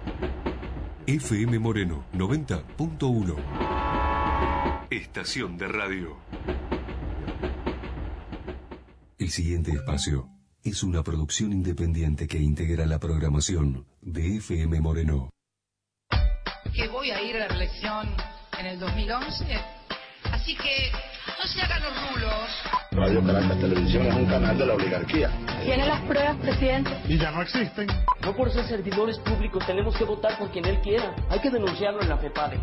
FM Moreno 90.1. Estación de radio. El siguiente espacio es una producción independiente que integra la programación de FM Moreno. Que voy a ir a la reelección en el 2011, así que no se hagan los rulos. Radio Caracas Televisión es un canal de la oligarquía. ¿Tiene las pruebas, presidente? Y ya no existen. No por ser servidores públicos tenemos que votar por quien él quiera. Hay que denunciarlo en la FEPADE.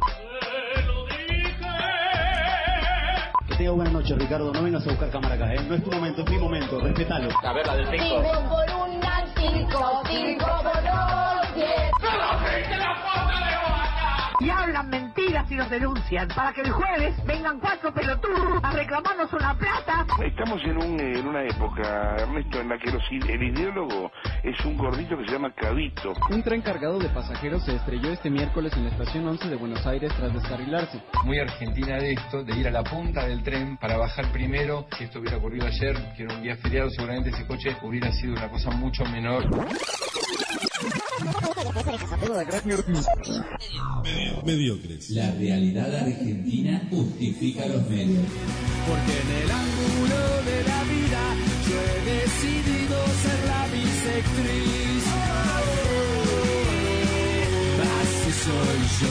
Que tenga buenas noches, Ricardo. No vengas a buscar cámara acá, ¿eh? No es tu momento, es mi momento. Respetalo. A ver, la del 5. 5 por 1, 5, 5 por 2, 10. Y hablan mentiras y los denuncian para que el jueves vengan 4 pelotudos a reclamarnos una plata. Estamos en una época, Ernesto, en la que el ideólogo es un gordito que se llama Cabito. Un tren cargado de pasajeros se estrelló este miércoles en la estación 11 de Buenos Aires tras descarrilarse. Muy argentina de esto, de ir a la punta del tren para bajar primero. Si esto hubiera ocurrido ayer, que era un día feriado, seguramente ese coche hubiera sido una cosa mucho menor. Mediocres. La realidad argentina justifica los medios. Porque en el ángulo de la vida yo he decidido ser la bisectriz. Así soy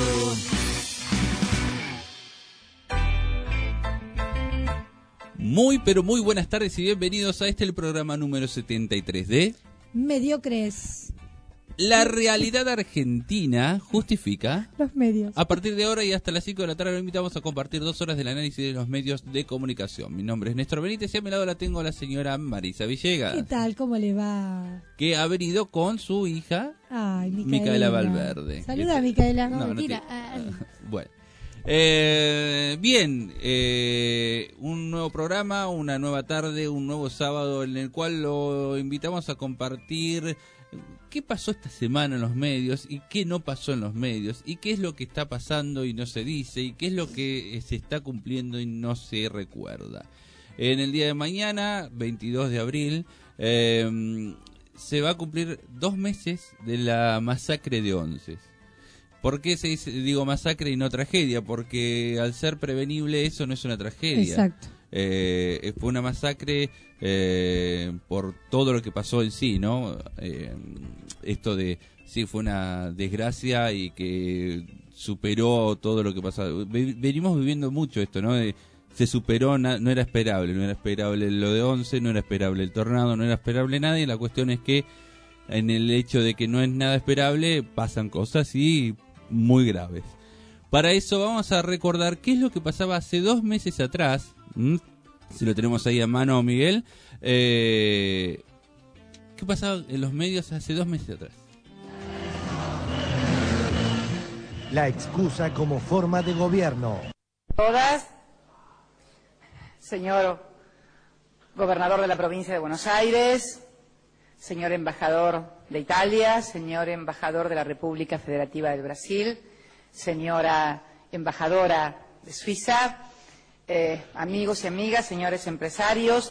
yo. Muy pero muy buenas tardes y bienvenidos a el programa número 73 de Mediocres. La realidad argentina justifica los medios. A partir de ahora y hasta las 5 de la tarde lo invitamos a compartir 2 horas del análisis de los medios de comunicación. Mi nombre es Néstor Benítez y a mi lado la tengo a la señora Marisa Villegas. ¿Qué tal? ¿Cómo le va? Que ha venido con su hija. Ay, Micaela Valverde. Saluda, Micaela. No, mentira. Bueno. Bien, un nuevo programa, una nueva tarde, un nuevo sábado en el cual lo invitamos a compartir qué pasó esta semana en los medios y qué no pasó en los medios y qué es lo que está pasando y no se dice y qué es lo que se está cumpliendo y no se recuerda. En el día de mañana, 22 de abril, se va a cumplir 2 meses de la masacre de Once. ¿Por qué se dice, digo masacre y no tragedia? Porque al ser prevenible eso no es una tragedia. Exacto. Fue una masacre por todo lo que pasó en sí, ¿no? Esto de, sí, fue una desgracia y que superó todo lo que pasó. Venimos viviendo mucho esto, ¿no? Se superó, no era esperable lo de Once, no era esperable el tornado, no era esperable nada, y la cuestión es que en el hecho de que no es nada esperable, pasan cosas y muy graves. Para eso vamos a recordar qué es lo que pasaba hace 2 meses atrás. Si lo tenemos ahí a mano, Miguel. ¿Qué pasaba en los medios hace 2 meses atrás? La excusa como forma de gobierno. Todas, señor gobernador de la provincia de Buenos Aires, señor embajador de Italia, señor embajador de la República Federativa del Brasil, señora embajadora de Suiza, amigos y amigas, señores empresarios,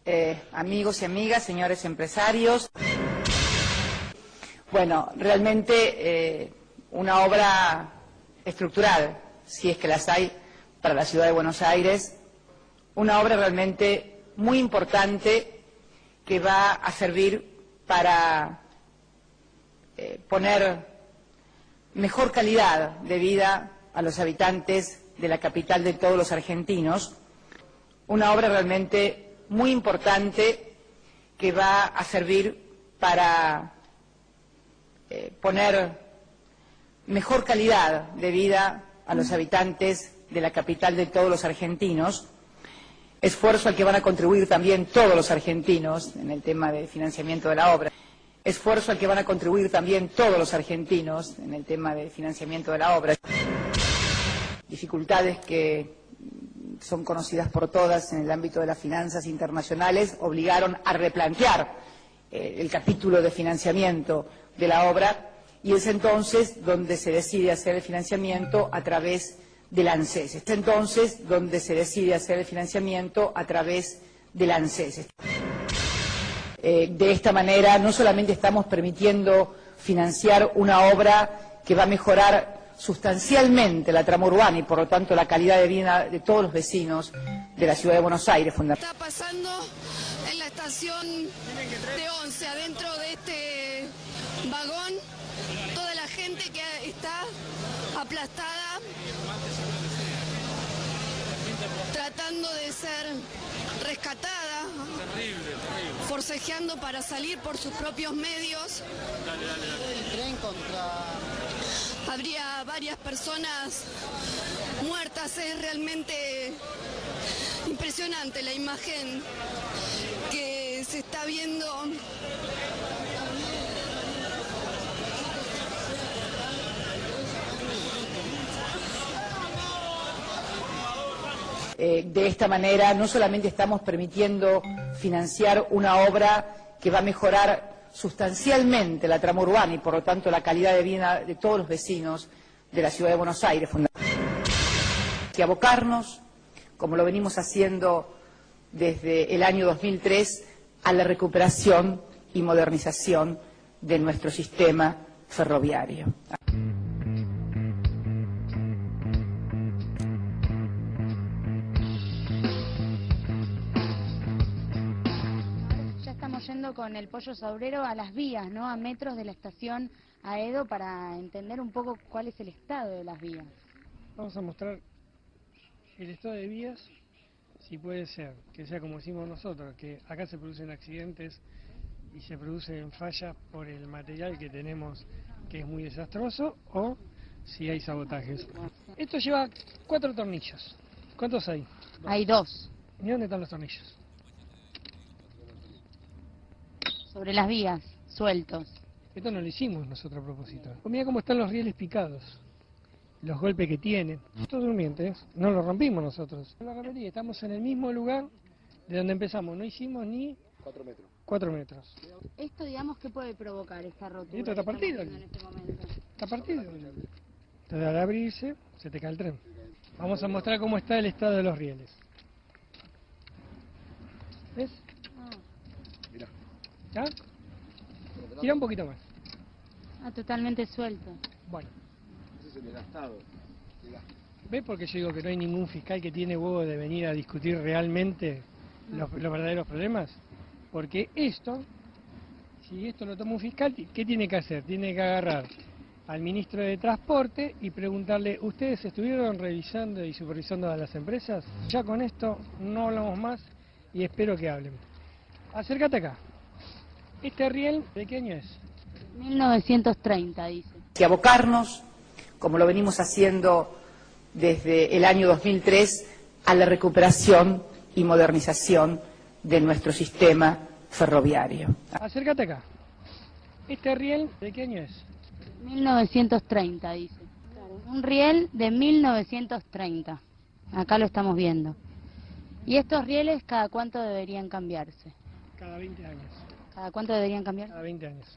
Bueno, realmente una obra estructural, si es que las hay, para la ciudad de Buenos Aires, una obra realmente muy importante que va a servir para poner mejor calidad de vida a los habitantes de la capital de todos los argentinos, una obra realmente muy importante que va a servir para poner mejor calidad de vida a los habitantes de la capital de todos los argentinos, esfuerzo al que van a contribuir también todos los argentinos en el tema de financiamiento de la obra. Esfuerzo al que van a contribuir también todos los argentinos en el tema de financiamiento de la obra. Dificultades que son conocidas por todas en el ámbito de las finanzas internacionales obligaron a replantear el capítulo de financiamiento de la obra, y es entonces donde se decide hacer el financiamiento a través del ANSES. Es entonces donde se decide hacer el financiamiento a través del ANSES. De esta manera no solamente estamos permitiendo financiar una obra que va a mejorar sustancialmente la trama urbana y por lo tanto la calidad de vida de todos los vecinos de la ciudad de Buenos Aires. Está pasando en la estación de Once, adentro de este vagón, toda la gente que está aplastada, tratando de ser rescatada, forcejeando para salir por sus propios medios. Habría varias personas muertas. Es realmente impresionante la imagen que se está viendo. De esta manera no solamente estamos permitiendo financiar una obra que va a mejorar sustancialmente la trama urbana y por lo tanto la calidad de vida de todos los vecinos de la ciudad de Buenos Aires, que abocarnos, como lo venimos haciendo desde el año 2003, a la recuperación y modernización de nuestro sistema ferroviario. Yendo con el Pollo Saurero a las vías, ¿no? A metros de la estación Aedo, para entender un poco cuál es el estado de las vías. Vamos a mostrar el estado de vías, si puede ser, que sea como decimos nosotros, que acá se producen accidentes y se producen fallas por el material que tenemos, que es muy desastroso, o si hay sabotajes. Esto lleva 4 tornillos. ¿Cuántos hay? Hay 2. ¿Y dónde están los tornillos? Sobre las vías, sueltos. Esto no lo hicimos nosotros a propósito. Mira cómo están los rieles picados, los golpes que tienen. Estos durmientes no los rompimos nosotros. No lo repetí, estamos en el mismo lugar de donde empezamos. No hicimos ni 4 metros. Esto, digamos, ¿qué puede provocar esta rotura? Y esto está partido aquí. Está partido. Entonces, al abrirse, se te cae el tren. Vamos a mostrar cómo está el estado de los rieles. ¿Ves? ¿Ya? Tira un poquito más. Totalmente suelto. Bueno. Ese es el estado. ¿Ves por qué yo digo que no hay ningún fiscal que tiene huevo de venir a discutir realmente los verdaderos problemas? Porque esto, si esto lo toma un fiscal, ¿qué tiene que hacer? Tiene que agarrar al ministro de Transporte y preguntarle, ¿ustedes estuvieron revisando y supervisando a las empresas? Ya con esto no hablamos más y espero que hablen. Acércate acá. ¿Este riel de qué año es? 1930, dice. Que abocarnos, como lo venimos haciendo desde el año 2003, a la recuperación y modernización de nuestro sistema ferroviario. Acércate acá. ¿Este riel de qué año es? 1930, dice. Un riel de 1930. Acá lo estamos viendo. ¿Y estos rieles cada cuánto deberían cambiarse? Cada 20 años. ¿Cada cuánto deberían cambiar? Cada 20 años.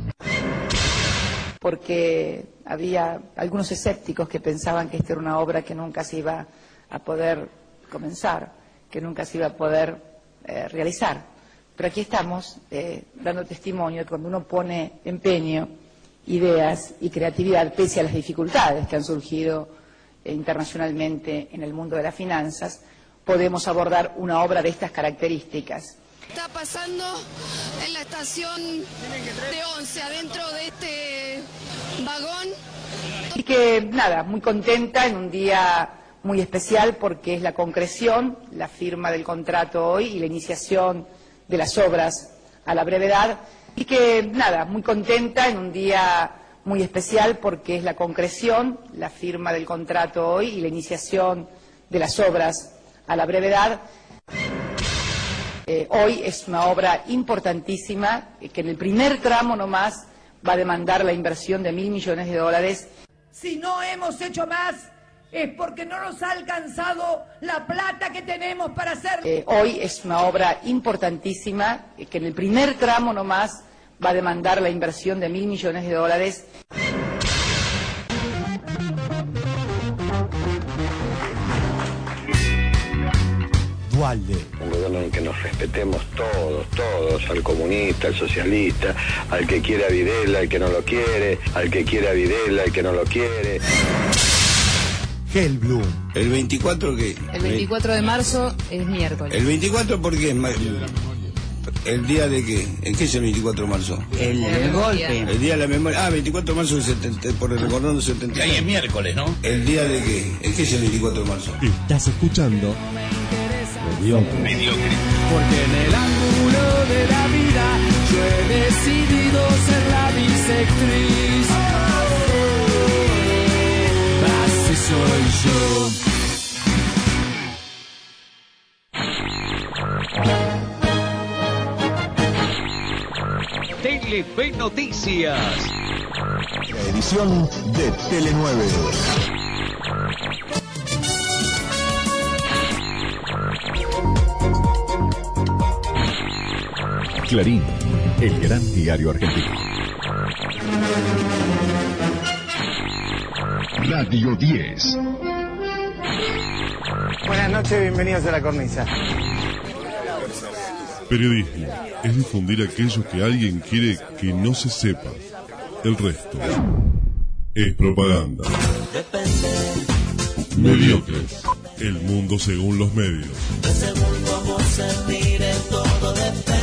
Porque había algunos escépticos que pensaban que esta era una obra que nunca se iba a poder comenzar, que nunca se iba a poder realizar. Pero aquí estamos dando testimonio de cuando uno pone empeño, ideas y creatividad, pese a las dificultades que han surgido internacionalmente en el mundo de las finanzas, podemos abordar una obra de estas características. Está pasando en la estación de Once, adentro de este vagón. Y que, nada, muy contenta en un día muy especial porque es la concreción, la firma del contrato hoy y la iniciación de las obras a la brevedad. Y que, nada, muy contenta en un día muy especial porque es la concreción, la firma del contrato hoy y la iniciación de las obras a la brevedad. Hoy es una obra importantísima que en el primer tramo nomás va a demandar la inversión de $1.000 millones. Si no hemos hecho más es porque no nos ha alcanzado la plata que tenemos para hacer. Hoy es una obra importantísima que en el primer tramo nomás va a demandar la inversión de $1.000 millones. Dualde. Un gobierno en el que nos respetemos todos, al comunista, al socialista, al que quiere a Videla, al que no lo quiere, al que quiere a Videla, al que no lo quiere. Hellblum. ¿El 24 qué? El 24 de marzo es miércoles. ¿El 24 por qué? ¿El día de qué? ¿En qué es el 24 de marzo? El golpe. El día de la memoria. 24 de marzo del 70, por el recordando 70. Ahí es miércoles, ¿no? ¿El día de qué? ¿En qué es el 24 de marzo? Estás escuchando Mediocre. Porque en el ángulo de la vida yo he decidido ser la bisectriz. Así soy yo. Telefe Noticias. la edición de Tele 9. Clarín, el gran diario argentino. Radio 10. Buenas noches, bienvenidos a La Cornisa. Periodismo es difundir aquello que alguien quiere que no se sepa. El resto es propaganda. Mediocres. El mundo según los medios. Según cómo se mire, todo depende.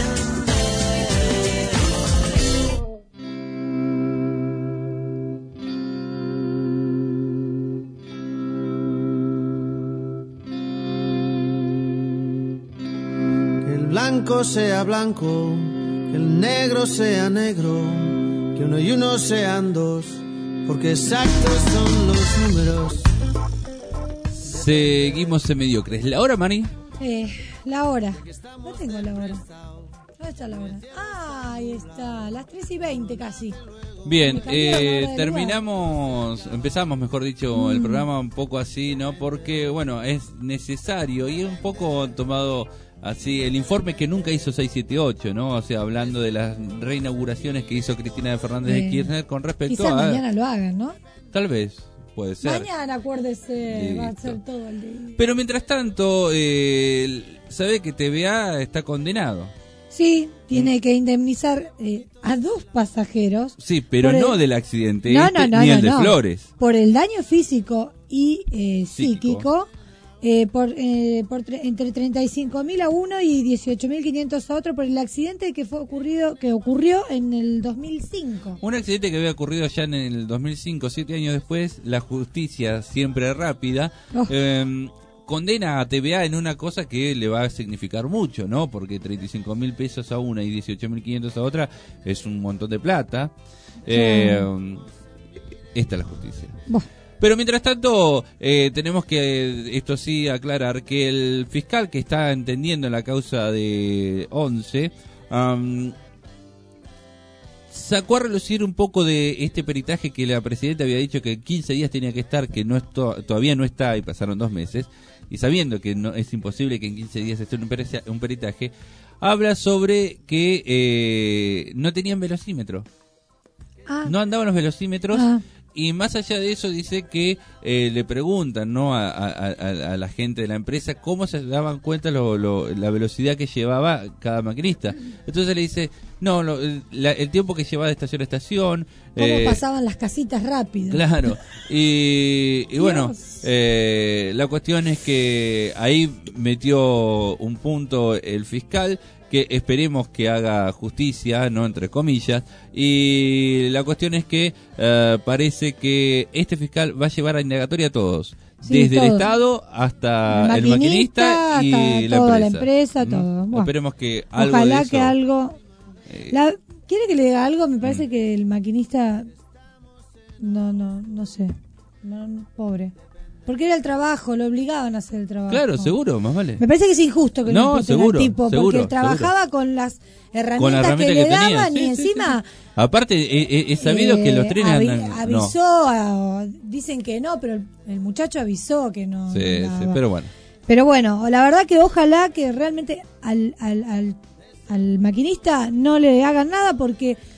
Que el blanco sea blanco, que el negro sea negro, que uno y uno sean dos, porque exactos son los números. Seguimos en Mediocres. ¿La hora, Mari? La hora. No tengo la hora. ¿Dónde está la hora? Ahí está, las 3:20 casi. Bien, empezamos, mejor dicho, el programa un poco así, ¿no? Porque, bueno, es necesario y un poco tomado así el informe que nunca hizo 678, ¿no? O sea, hablando de las reinauguraciones que hizo Cristina Fernández de Kirchner con respecto quizás a... mañana lo hagan, ¿no? Tal vez, puede ser. Mañana, acuérdese, Listo. va a ser todo el día. Pero mientras tanto, sabe que TVA está condenado. Sí, tiene que indemnizar a 2 pasajeros. Sí, pero no del accidente, no, ni el de Flores. Por el daño físico y psíquico, entre 35.000 a uno y 18.500 a otro por el accidente que ocurrió en el 2005. Un accidente que había ocurrido ya en el 2005, 7 años después. La justicia, siempre rápida, condena a TVA en una cosa que le va a significar mucho, ¿no? Porque 35.000 pesos a una y 18.500 a otra es un montón de plata. Esta es la justicia. Pero mientras tanto, tenemos que, esto sí, aclarar que el fiscal que está entendiendo la causa de 11 sacó a relucir un poco de este peritaje que la presidenta había dicho que 15 días tenía que estar, que no todavía no está y pasaron 2 meses, y sabiendo que no es imposible que en 15 días esté un peritaje, habla sobre que no tenían velocímetro. No andaban los velocímetros. Y más allá de eso dice que le preguntan, ¿no? a la gente de la empresa cómo se daban cuenta la velocidad que llevaba cada maquinista. Entonces le dice, no, el tiempo que llevaba de estación a estación. Cómo pasaban las casitas rápido. Claro. Y bueno, la cuestión es que ahí metió un punto el fiscal, que esperemos que haga justicia, no entre comillas, y la cuestión es que parece que este fiscal va a llevar a indagatoria a todos, desde el Estado hasta el maquinista y hasta la empresa. Todo. Bueno, esperemos que algo ojalá de eso, que algo... ¿Quiere que le diga algo? Me parece que el maquinista... No sé. Pobre. Porque era el trabajo, lo obligaban a hacer el trabajo. Claro, seguro, más vale. Me parece que es injusto que le impusten al tipo, seguro, porque él trabajaba con las herramientas que le daban, y encima... Aparte, es sabido que los trenes avisó, dicen que no, pero el muchacho avisó que no. Sí, pero bueno. Pero bueno, la verdad que ojalá que realmente al maquinista no le hagan nada, porque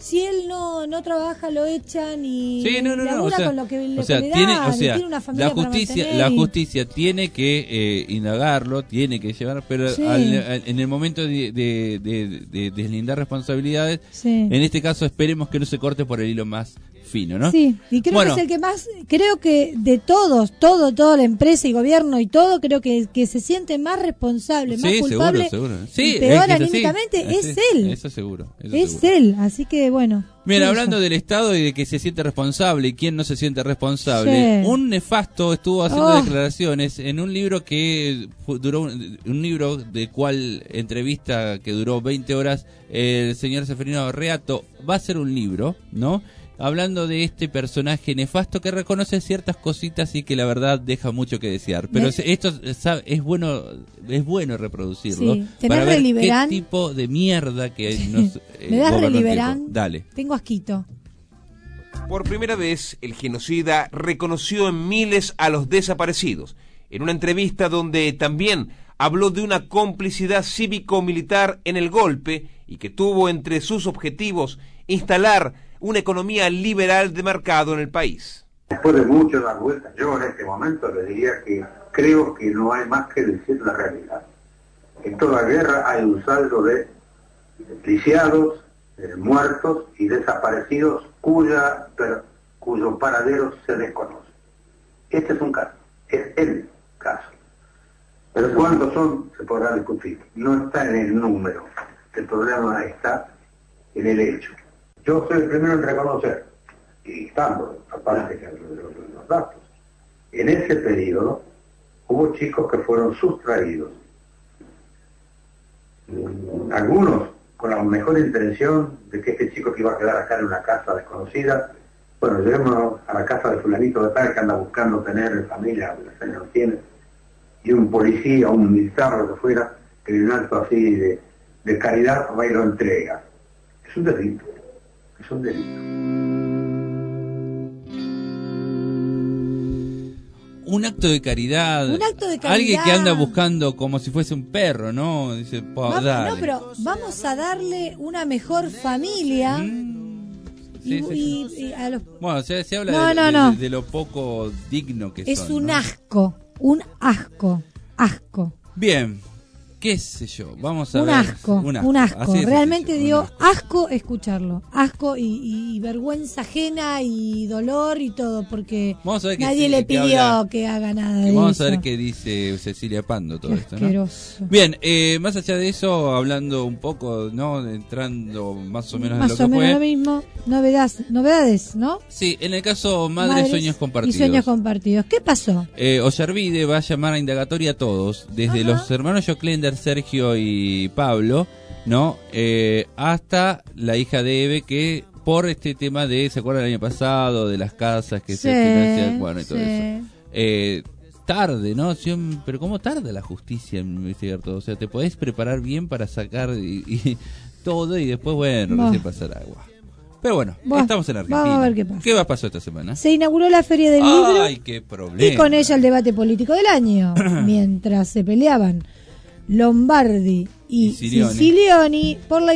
si él no trabaja, lo echan y sí, no, labura con lo que le da, tiene una familia la justicia tiene que indagarlo, tiene que llevar, pero Sí. en el momento de deslindar responsabilidades, Sí. en este caso esperemos que no se corte por el hilo más fino, ¿no? Sí, y creo que es el que más, creo que de toda la empresa y gobierno y todo, creo que se siente más responsable, más culpable, seguro. Sí, y peor es anímicamente, es él. Eso seguro. Es él, así que bueno. Mira, eso. hablando del Estado y de que se siente responsable y quién no se siente responsable, Sí. un nefasto estuvo haciendo declaraciones en un libro que duró, un libro de cual entrevista que duró 20 horas, el señor Seferino Reato va a hacer un libro, ¿no? Hablando de este personaje nefasto que reconoce ciertas cositas y que la verdad deja mucho que desear. Pero esto es bueno reproducirlo Sí. para ver Reliberán? qué tipo de mierda que nos ¿Me das gobernó el Reliberán? tiempo. Dale. Tengo asquito. Por primera vez, el genocida reconoció en miles a los desaparecidos, en una entrevista donde también habló de una complicidad cívico-militar en el golpe y que tuvo entre sus objetivos instalar una economía liberal de mercado en el país. Después de mucho dar vueltas, yo en este momento le diría que creo que no hay más que decir la realidad. En toda guerra hay un saldo de lisiados, muertos y desaparecidos cuyo paradero se desconoce. Este es un caso, es el caso. Pero cuántos son, se podrá discutir. No está en el número, el problema está en el hecho. Yo soy el primero en reconocer, y estando aparte de los datos, en ese periodo hubo chicos que fueron sustraídos, algunos con la mejor intención de que este chico que iba a quedar acá en una casa desconocida, bueno, llevémonos a la casa de fulanito de tal que anda buscando tener familia, la no tiene, y un policía, un militar, lo que fuera, que de un acto así de caridad va y lo entrega. Es un delito. Es un delito. Un acto de caridad. Un acto de caridad. Alguien que anda buscando como si fuese un perro, ¿no? Dice, dale. No, pero vamos a darle una mejor familia. Y a los... Bueno, se habla de lo poco digno que es son. Es un ¿no? asco. Bien. ¿Qué sé yo? Vamos a un ver. Asco. Realmente dio asco escucharlo. Asco y vergüenza ajena y dolor y todo, porque nadie le pidió que haga nada de eso. Vamos a ver qué dice Cecilia Pando todo esto, asqueroso. ¿no? Bien, más allá de eso, hablando un poco, ¿no? Entrando más o menos en lo que fue. Más o menos lo mismo. Novedades, ¿no? Sí, en el caso Madres Sueños Compartidos. Y Sueños Compartidos. ¿Qué pasó? Ollarvide va a llamar a indagatoria a todos, desde los hermanos Joclender, Sergio y Pablo, ¿no? Hasta la hija de Eve, que por este tema de, ¿se acuerdan el año pasado? De las casas que se financian, bueno, y todo eso. Tarde, ¿no? Pero ¿cómo tarda la justicia en investigar todo? O sea, te podés preparar bien para sacar y todo y después, bueno, recién pasar agua. Pero bueno, estamos en Argentina. Vamos a ver qué pasa. ¿Qué va a pasar esta semana? Se inauguró la Feria del Libro. ¡Ay, qué problema! Y con ella el debate político del año. Mientras se peleaban Lombardi y Sicilioni por la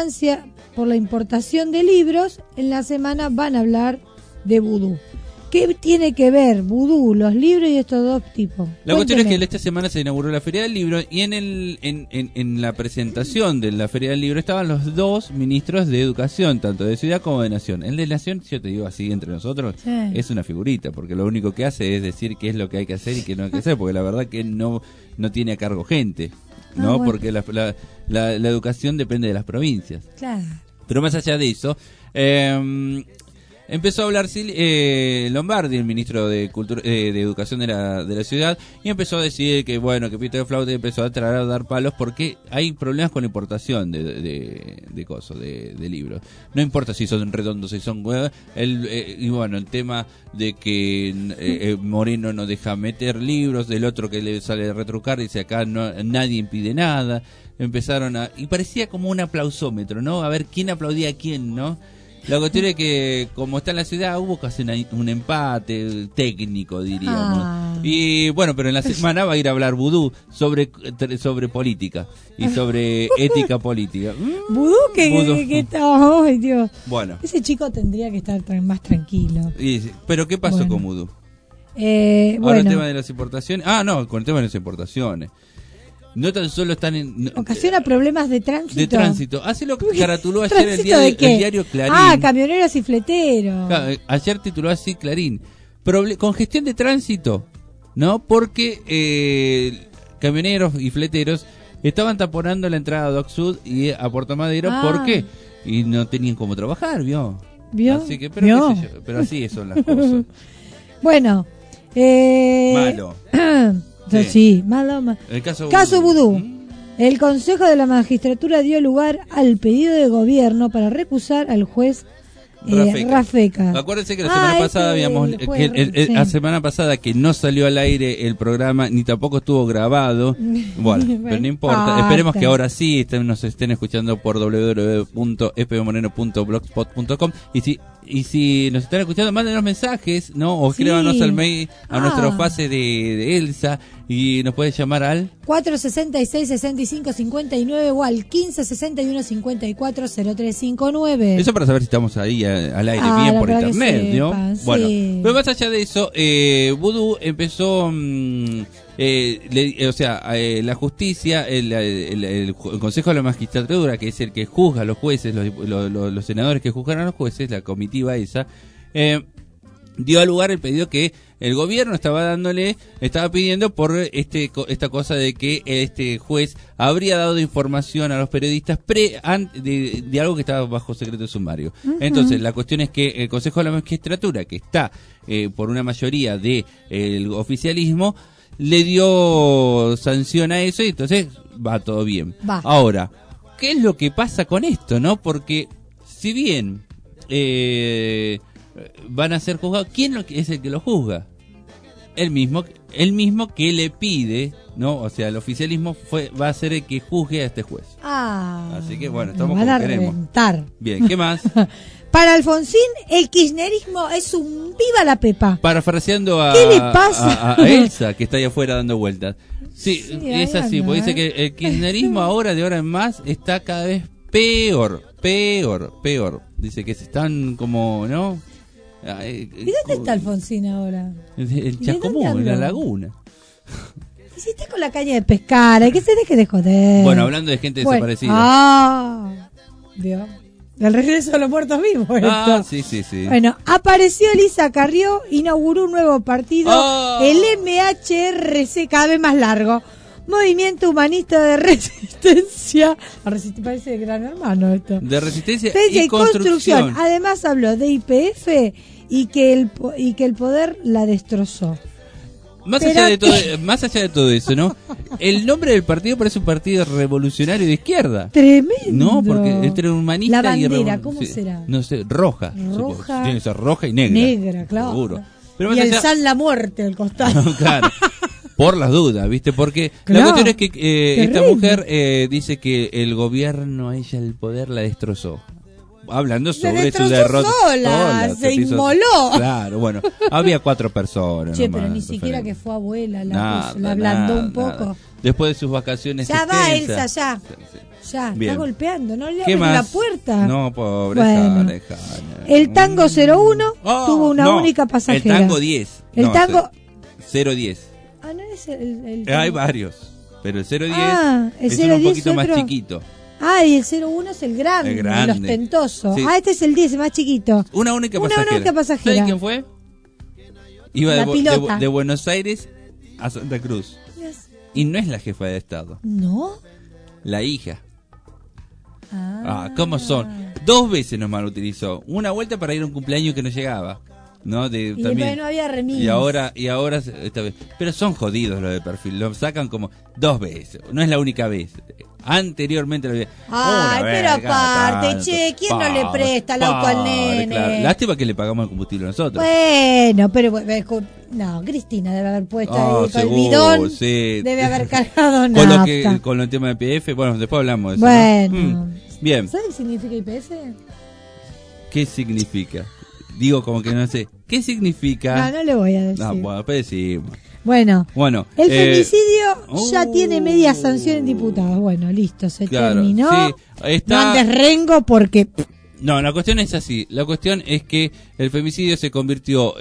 importación de libros, en la semana van a hablar de vudú. ¿Qué tiene que ver vudú, los libros y estos dos tipos? La cuestión es que esta semana se inauguró la Feria del Libro y en la presentación de la Feria del Libro estaban los dos ministros de Educación, tanto de Ciudad como de Nación. El de Nación, yo te digo así entre nosotros, es una figurita, porque lo único que hace es decir qué es lo que hay que hacer y qué no hay que hacer, porque la verdad que no tiene a cargo gente, ¿no? Bueno. Porque la educación depende de las provincias. Claro. Pero más allá de eso... empezó a hablar Lombardi, el ministro de Cultura, de Educación de la ciudad, y empezó a decir que bueno, que Pito de Flauta empezó a dar palos porque hay problemas con la importación de cosas, de libros. No importa si son redondos, si son huevos, y bueno, el tema de que Moreno no deja meter libros, del otro que le sale a retrucar, dice acá nadie impide nada. Empezaron y parecía como un aplausómetro, ¿no? A ver quién aplaudía a quién, ¿no? La cuestión es que, como está en la ciudad, hubo casi un empate técnico, diríamos. Y bueno, pero en la semana va a ir a hablar Vudú sobre política y sobre ética política. ¿Vudú? Que ay, Dios. Bueno. Ese chico tendría que estar más tranquilo. ¿Pero qué pasó con Vudú? Ahora el tema de las importaciones. No, con el tema de las importaciones. No tan solo están ocasiona problemas de tránsito. Hace lo que caratuló ayer el diario Clarín. Camioneros y fleteros. Ayer tituló así Clarín. Congestión de tránsito, ¿no? Porque camioneros y fleteros estaban taponando la entrada a Dock Sud y a Puerto Madero. ¿Por qué? Y no tenían cómo trabajar, ¿vio? Así que, qué sé yo, pero así son las cosas. Bueno. Malo. Sí, malo. El caso Vudú. El Consejo de la Magistratura dio lugar al pedido de gobierno para recusar al juez Rafeca. Acuérdense que la semana pasada la semana pasada que no salió al aire el programa ni tampoco estuvo grabado. Bueno, pero no importa. Esperemos que ahora sí nos estén escuchando por www.fbmoreno.blogspot.com y si nos están escuchando, mándenos mensajes, ¿no? O escríbanos al mail a nuestro face de Elsa y nos pueden llamar al 466-6559 o al 1561-540359. Eso para saber si estamos ahí al aire bien por internet, ¿no? Bueno, pero más allá de eso, Vudú empezó... la justicia, el Consejo de la Magistratura, que es el que juzga a los jueces, los senadores que juzgan a los jueces, la comitiva esa, dio a lugar el pedido que el gobierno estaba pidiendo por esta cosa de que este juez habría dado información a los periodistas de algo que estaba bajo secreto sumario. Entonces, la cuestión es que el Consejo de la Magistratura, que está por una mayoría del oficialismo, le dio sanción a eso y entonces va todo bien. Ahora, ¿qué es lo que pasa con esto, no? Porque si bien van a ser juzgados, ¿quién es el que lo juzga? El mismo que le pide, ¿no? O sea, el oficialismo va a ser el que juzgue a este juez. Así que bueno, estamos como queremos. Bien, ¿qué más? Para Alfonsín, el kirchnerismo es un viva la pepa. Parafraseando ¿Qué le pasa? A Elsa, que está ahí afuera dando vueltas. Sí, es así, porque dice que el kirchnerismo ahora, de ahora en más, está cada vez peor. Dice que se están como, ¿no? ¿Y dónde está Alfonsín ahora? El Chascomún, en la laguna. ¿Y si está con la caña de pescar? Hay que se deje de joder. Bueno, hablando de gente desaparecida. Dios. El regreso de los muertos vivos. Sí. Bueno, apareció Elisa Carrió, inauguró un nuevo partido, el MHRC, cada vez más largo. Movimiento Humanista de Resistencia. Parece de Gran Hermano esto. De Resistencia y Construcción. Además habló de YPF y que el poder la destrozó. Más allá de todo eso, ¿no? El nombre del partido parece un partido revolucionario de izquierda. Tremendo. No, porque entre humanista la bandera, ¿cómo será? No sé, roja. Tiene que ser roja y negra. Negra, claro. Seguro. Pero y el sal la muerte al costado. Claro. Por las dudas, ¿viste? Porque la cuestión es que esta mujer dice que el gobierno, a ella el poder la destrozó. Hablando sobre su derrota. Se inmoló. Claro, bueno, había 4 personas. Che, pero ni siquiera que fue abuela, la ablandó un poco. Después de sus vacaciones. Ya va, Elsa, ya. Ya, está golpeando, no le abres la puerta. No, pobre. El Tango 01 tuvo una única pasajera. El Tango 10. El Tango 010. No es el hay varios, pero el 010 es un poquito más chiquito. Y el 01 es el grande, el ostentoso. Sí. Este es el 10, el más chiquito. Una única pasajera. ¿Sabes quién fue? Iba de Buenos Aires a Santa Cruz. Y no es la jefa de Estado. ¿No? La hija. ¿Cómo son? 2 veces nos mal utilizó. Una vuelta para ir a un cumpleaños que no llegaba. ¿No? También. No había remis. Y ahora esta vez. Pero son jodidos los de perfil. Lo sacan como 2 veces. No es la única vez. Anteriormente lo había. Pero aparte, ¿quién no le presta el auto al nene? Claro. Lástima que le pagamos el combustible nosotros. Bueno, pero no, Cristina debe haber puesto ahí el bidón. Sí. Debe haber cargado nafta. Con el tema de YPF, bueno, después hablamos de eso. Bueno. Bien. ¿Sabes qué significa YPF? ¿Qué significa? Digo como que no sé. ¿Qué significa? No le voy a decir. Bueno, pues decimos. Bueno, el femicidio ya Oh. tiene media sanción en diputados. Bueno, listo, se terminó. Sí, está... No andes rengo porque... No, la cuestión es así. La cuestión es que el femicidio se convirtió,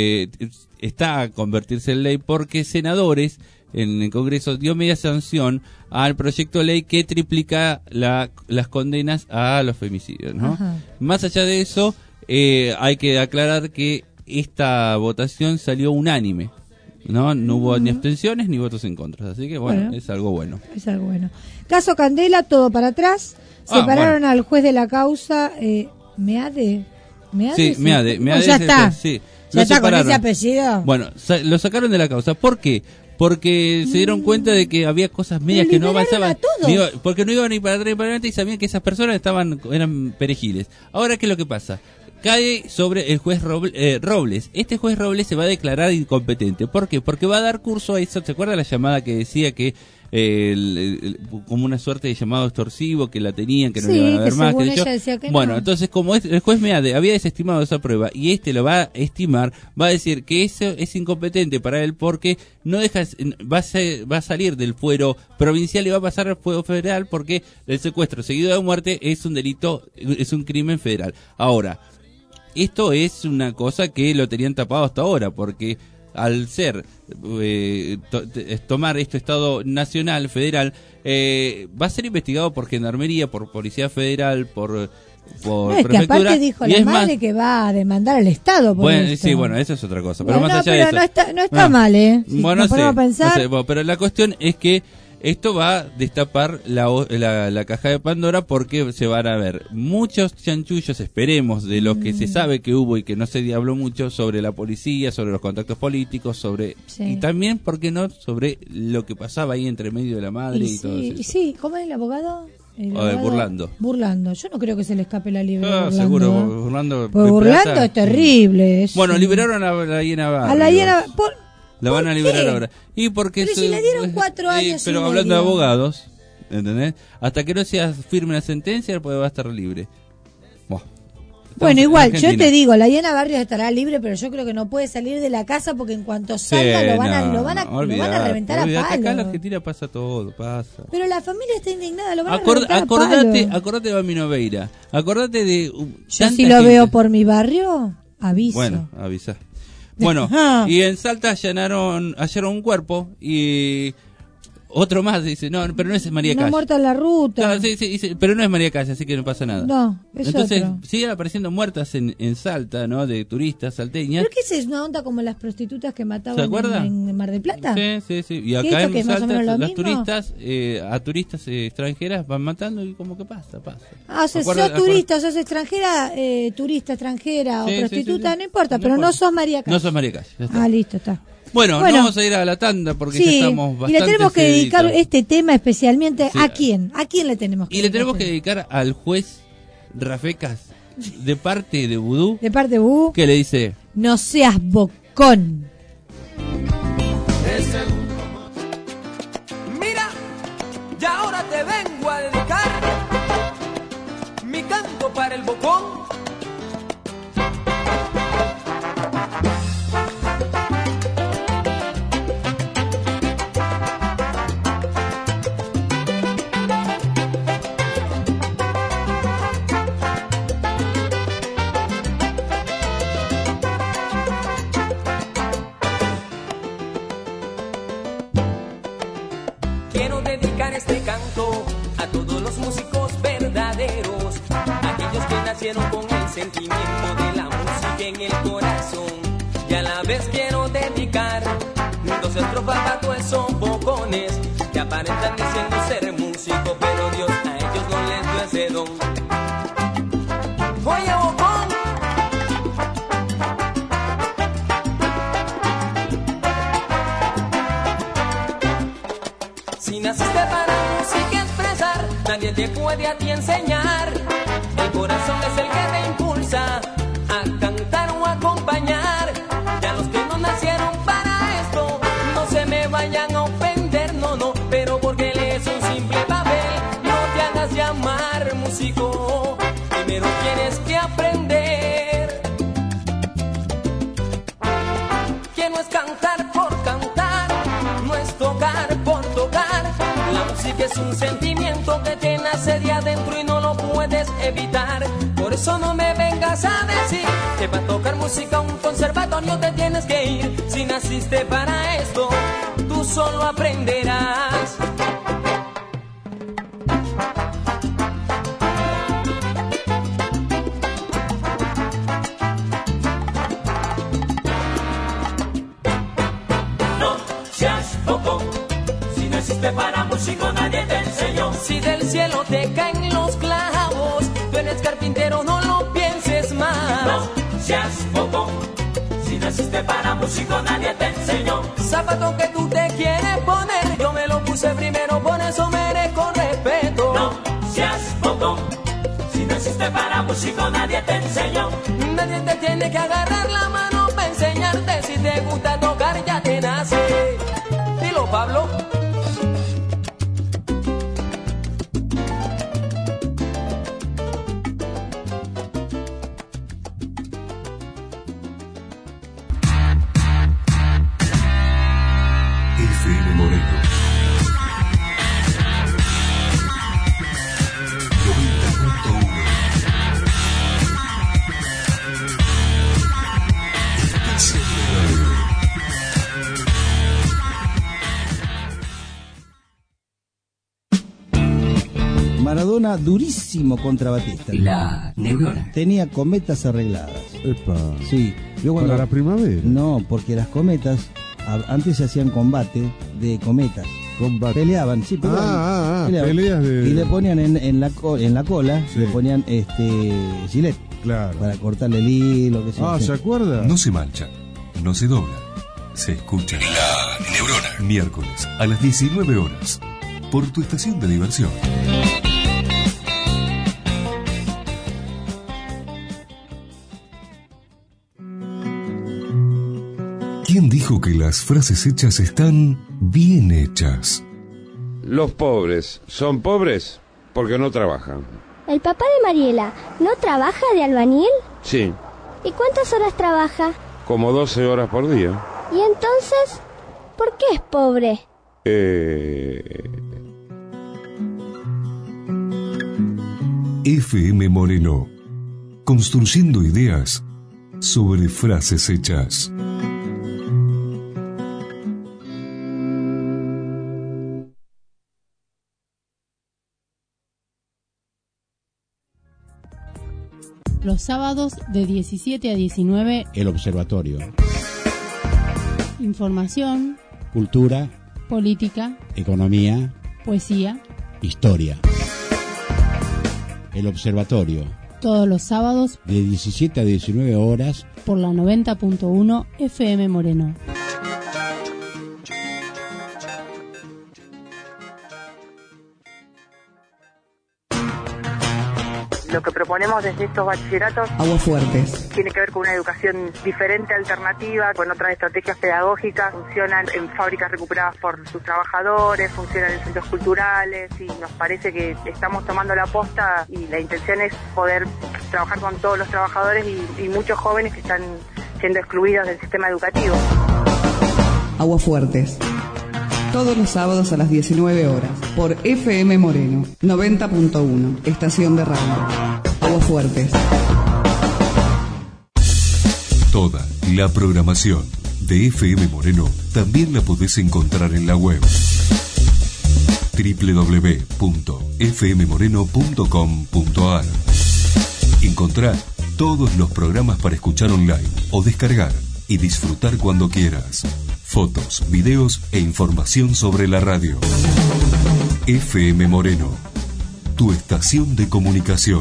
está a convertirse en ley porque senadores en el Congreso dio media sanción al proyecto de ley que triplica las condenas a los femicidios, ¿no? Ajá. Más allá de eso, hay que aclarar que esta votación salió unánime, ¿no? No hubo ni abstenciones ni votos en contra, así que bueno, es algo bueno. Es algo bueno. Caso Candela, todo para atrás. Separaron al juez de la causa, Meade. Sí, Meade. Ya está. Sí, ya está con separaron. ese apellido. Bueno, lo sacaron de la causa. ¿Por qué? Porque se dieron cuenta de que había cosas medias que no avanzaban. Porque no iban ni para atrás ni para adelante y sabían que esas personas eran perejiles. Ahora, ¿qué es lo que pasa? Cae sobre el juez Robles. Este juez Robles se va a declarar incompetente. ¿Por qué? Porque va a dar curso a eso. ¿Se acuerda la llamada que decía que como una suerte de llamado extorsivo, que la tenían, que no le iban a ver más? Según ella decía que bueno, no. entonces como el juez Meade había desestimado esa prueba y lo va a estimar, va a decir que eso es incompetente para él porque no deja, va a salir del fuero provincial y va a pasar al fuero federal porque el secuestro seguido de muerte es un delito, es un crimen federal. Ahora, esto es una cosa que lo tenían tapado hasta ahora, porque al ser tomar esto estado nacional, federal, va a ser investigado por Gendarmería, por Policía Federal, por no, es que prefectura. aparte dijo la madre que va a demandar al Estado por bueno, esto. Sí, bueno, eso es otra cosa. Bueno, pero más allá pero de eso, no está mal, ¿eh? Si bueno, nos ponemos a pensar... no sé, bueno, pero la cuestión es que esto va a destapar la caja de Pandora porque se van a ver muchos chanchullos, esperemos, de los que se sabe que hubo y que no se habló mucho sobre la policía, sobre los contactos políticos, y también, ¿por qué no?, sobre lo que pasaba ahí entre medio de la madre y todo eso. Sí, ¿cómo es el abogado? Burlando. Yo no creo que se le escape la libre. Seguro, Burlando. Pues Burlando es terrible. Bueno, liberaron a la hiena Barrios. A la hiena... La van a liberar ahora. Y porque pero si le dieron 4 años. Pero hablando de abogados, ¿entendés? Hasta que no sea firme la sentencia, pues va a estar libre. Bueno, igual, yo te digo, la hiena Barrios estará libre, pero yo creo que no puede salir de la casa porque en cuanto salga lo van a reventar a palo. Acá en la Argentina pasa todo, pasa. Pero la familia está indignada, lo van a reventar a palo. Acordate de Bamino Veira. Acordate de... yo si lo veo por mi barrio, aviso. Bueno, avisa. Bueno, y en Salta hallaron un cuerpo y otro más dice, no, pero no es María Calle. No muerta en la ruta. Claro, sí, pero no es María Calle, así que no pasa nada. No, es entonces otro. siguen apareciendo muertas en Salta, ¿no? De turistas salteñas. ¿Pero qué es una onda como las prostitutas que mataban en Mar del Plata? Sí. Y acá en Salta las turistas, a turistas extranjeras van matando y como que pasa. Ah, o sea, sos turista, sos extranjera, turista extranjera o prostituta, no importa, pero no sos María Calle. No sos María Calle, ya está. Ah, listo, está. Bueno, vamos a ir a la tanda porque ya estamos bastante... Y le tenemos que dedicar este tema especialmente ¿a quién? ¿A quién le tenemos que dedicar? Y le tenemos que dedicar al juez Rafecas, de parte de Vudú. De parte de Vudú. Que le dice... No seas bocón. Mira, y ahora te vengo a dedicar mi canto para el bocón. Quiero dedicar este canto a todos los músicos verdaderos, aquellos que nacieron con el sentimiento de la música en el corazón. Y a la vez quiero dedicar 2 estrofas para todos esos bocones que aparentan diciendo ser músicos, pero Dios a ellos no les dio ese don. Oye, bocón, si naciste para música expresar, nadie te puede a ti enseñar. El corazón es el que te impulsa a cantar o acompañar. Y a los que no nacieron para esto, no se me vayan a ofender, no, pero porque él es un simple papel, no te hagas llamar músico, primero tienes que aprender que no es cantar por cantar. sí que es un sentimiento que te nace de adentro y no lo puedes evitar. Por eso no me vengas a decir que para tocar música a un conservatorio te tienes que ir. Si naciste para esto, tú solo aprenderás. Para músico nadie te enseñó. Si del cielo te caen los clavos, tú eres carpintero, no lo pienses más. No seas bobo, si naciste para músico nadie te enseñó. Zapato que tú te quieres poner, yo me lo puse primero, por eso merezco respeto. No seas bobo, si naciste para músico nadie te enseñó. Nadie te tiene que agarrar la mano para enseñarte. Si te gusta tocar ya te nace. Dilo, Pablo. Maradona durísimo contra Batista. La Neurona. Tenía cometas arregladas. Epa. Sí. Yo cuando, ¿para la primavera? No, porque las cometas, antes se hacían combate de cometas. Combate. Peleaban, sí, peleaban. Peleas de... Y le ponían en la cola, sí, le ponían gilet. Claro. Para cortarle el hilo, que sea. ¿Se acuerda? No se mancha, no se dobla, se escucha. La Neurona. Miércoles a las 19 horas. Por tu estación de diversión. ¿Quién dijo que las frases hechas están bien hechas? Los pobres son pobres porque no trabajan. ¿El papá de Mariela no trabaja de albañil? Sí. ¿Y cuántas horas trabaja? Como 12 horas por día. ¿Y entonces por qué es pobre? FM Moreno. Construyendo ideas sobre frases hechas. Los sábados de 17 a 19. El Observatorio. Información. Cultura. Política. Economía. Poesía. Historia. El Observatorio. Todos los sábados. De 17 a 19 horas. Por la 90.1 FM Moreno. Lo que proponemos desde estos bachilleratos Aguafuertes tiene que ver con una educación diferente, alternativa, con otras estrategias pedagógicas. Funcionan en fábricas recuperadas por sus trabajadores, funcionan en centros culturales y nos parece que estamos tomando la posta y la intención es poder trabajar con todos los trabajadores y muchos jóvenes que están siendo excluidos del sistema educativo. Aguafuertes. Todos los sábados a las 19 horas, por FM Moreno, 90.1, estación de radio. Aguafuertes. Toda la programación de FM Moreno también la podés encontrar en la web www.fmmoreno.com.ar. Encontrá todos los programas para escuchar online o descargar y disfrutar cuando quieras. Fotos, videos e información sobre la radio. FM Moreno, tu estación de comunicación.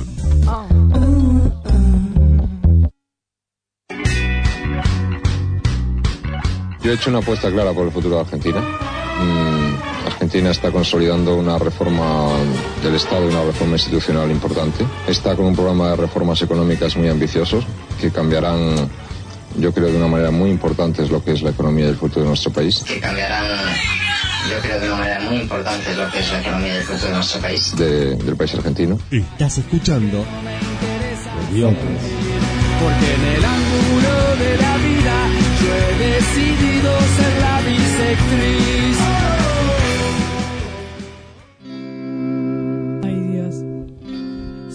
Yo he hecho una apuesta clara por el futuro de Argentina. Argentina está consolidando una reforma del Estado y una reforma institucional importante. Está con un programa de reformas económicas muy ambiciosos que cambiarán, yo creo, de una manera muy importante es lo que es la economía del futuro de nuestro país. Que cambiarán, yo creo, de una manera muy importante lo que es la economía del futuro de nuestro país. Del país argentino. Estás escuchando Mediocres. Porque en el ángulo de la vida yo he decidido ser la bisectriz.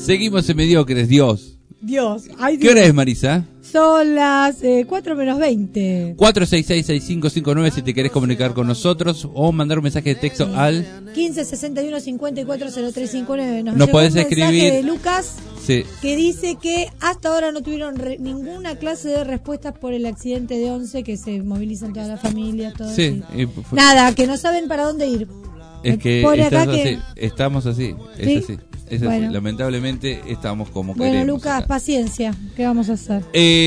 Seguimos en Mediocres, Dios. Ay, ¿Qué hora es, Marisa? Son las 4 menos 20. 466-6559 si te querés comunicar con nosotros o mandar un mensaje de texto al 1561-540359. Nos llegó podés un mensaje escribir. de Lucas Sí. que dice que hasta ahora no tuvieron ninguna clase de respuestas por el accidente de 11, que se movilizan todas las familias, todo Sí, así. Nada, que no saben para dónde ir. Es que Pone acá estamos así, es ¿Sí? así. Es Bueno. así. Lamentablemente estamos como Bueno, queremos. Lucas, acá. paciencia. ¿Qué vamos a hacer?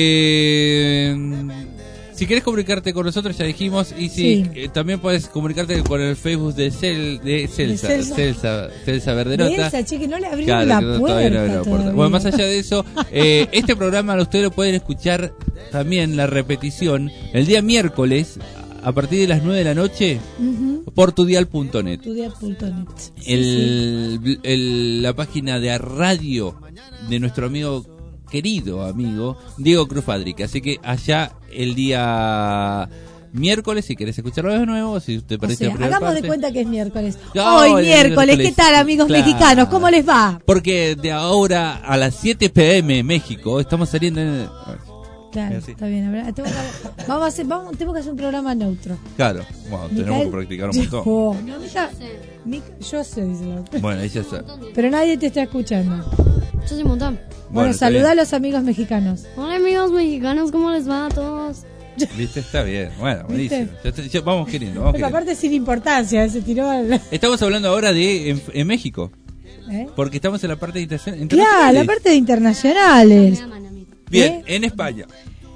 Si querés comunicarte con nosotros, ya dijimos. Y Sí. también podés comunicarte con el Facebook de Celsa Verderota. De Elsa, che, que no le abrieron Claro, la que puerta. todavía no abrió la puerta. todavía. Bueno, más allá de eso, este programa ustedes lo pueden escuchar también, la repetición, el día miércoles a partir de las 9 de la noche Ujú. por tudial.net. Tudial.net. La página de radio de nuestro querido amigo Diego Cruz Fadrique. Así que allá el día miércoles, si querés escucharlo de nuevo, si te parece O sea, la primera hagamos parte. de cuenta que es miércoles. No, Hoy el miércoles, ¿qué miércoles. tal, amigos Claro. mexicanos? ¿Cómo les va? Porque de ahora a las 7 p.m. México estamos saliendo en... Claro, Sí. está bien. Tengo que hacer un programa neutro. Claro, bueno, tenemos Micael- que practicar un montón. Oh, no, yo sé, dice la otra. Bueno, ahí ya está. Pero nadie te está escuchando. Yo soy un montón. Bueno, está saludá a bien. los amigos mexicanos. Hola amigos mexicanos, ¿cómo les va a todos? ¿Viste? Está bien. Bueno, ¿Viste? buenísimo. Ya vamos queriendo, Pero aparte sin importancia, se tiró al... Estamos hablando ahora de en México. ¿Eh? Porque estamos en la parte de internacional. Claro, la parte de internacionales. Bien, en España.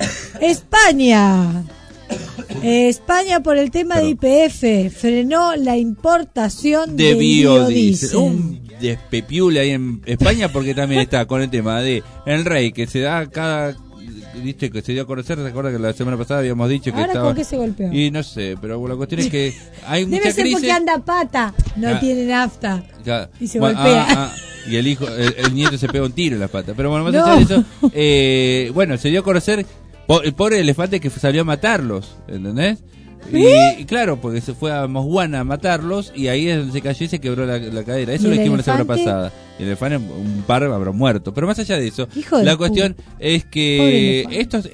España. España, por el tema de YPF, frenó la importación De biodiesel. biodiesel. Un despepiule ahí en España porque también está con el tema de el rey que se da cada... Viste que se dio a conocer, ¿te acuerdas que la semana pasada habíamos dicho que Ahora, estaba... ¿con qué se golpeó? Y no sé, pero la cuestión es que hay Debe mucha ser crisis. porque anda a pata, no Ah. tiene nafta. Ya. Y se Bueno, golpea. y el hijo, el nieto se pega un tiro en la pata. Pero bueno, más No. allá de eso, bueno, se dio a conocer el pobre elefante que salió a matarlos, ¿entendés? Y claro, porque se fue a Mosguana a matarlos y ahí es donde se cayó y se quebró la cadera. Eso ¿Y lo el dijimos la semana elefante? pasada. Y el elefante, un par habrá muerto. Pero más allá de eso, Hijo de la puta. cuestión es Pobre que elefante. estos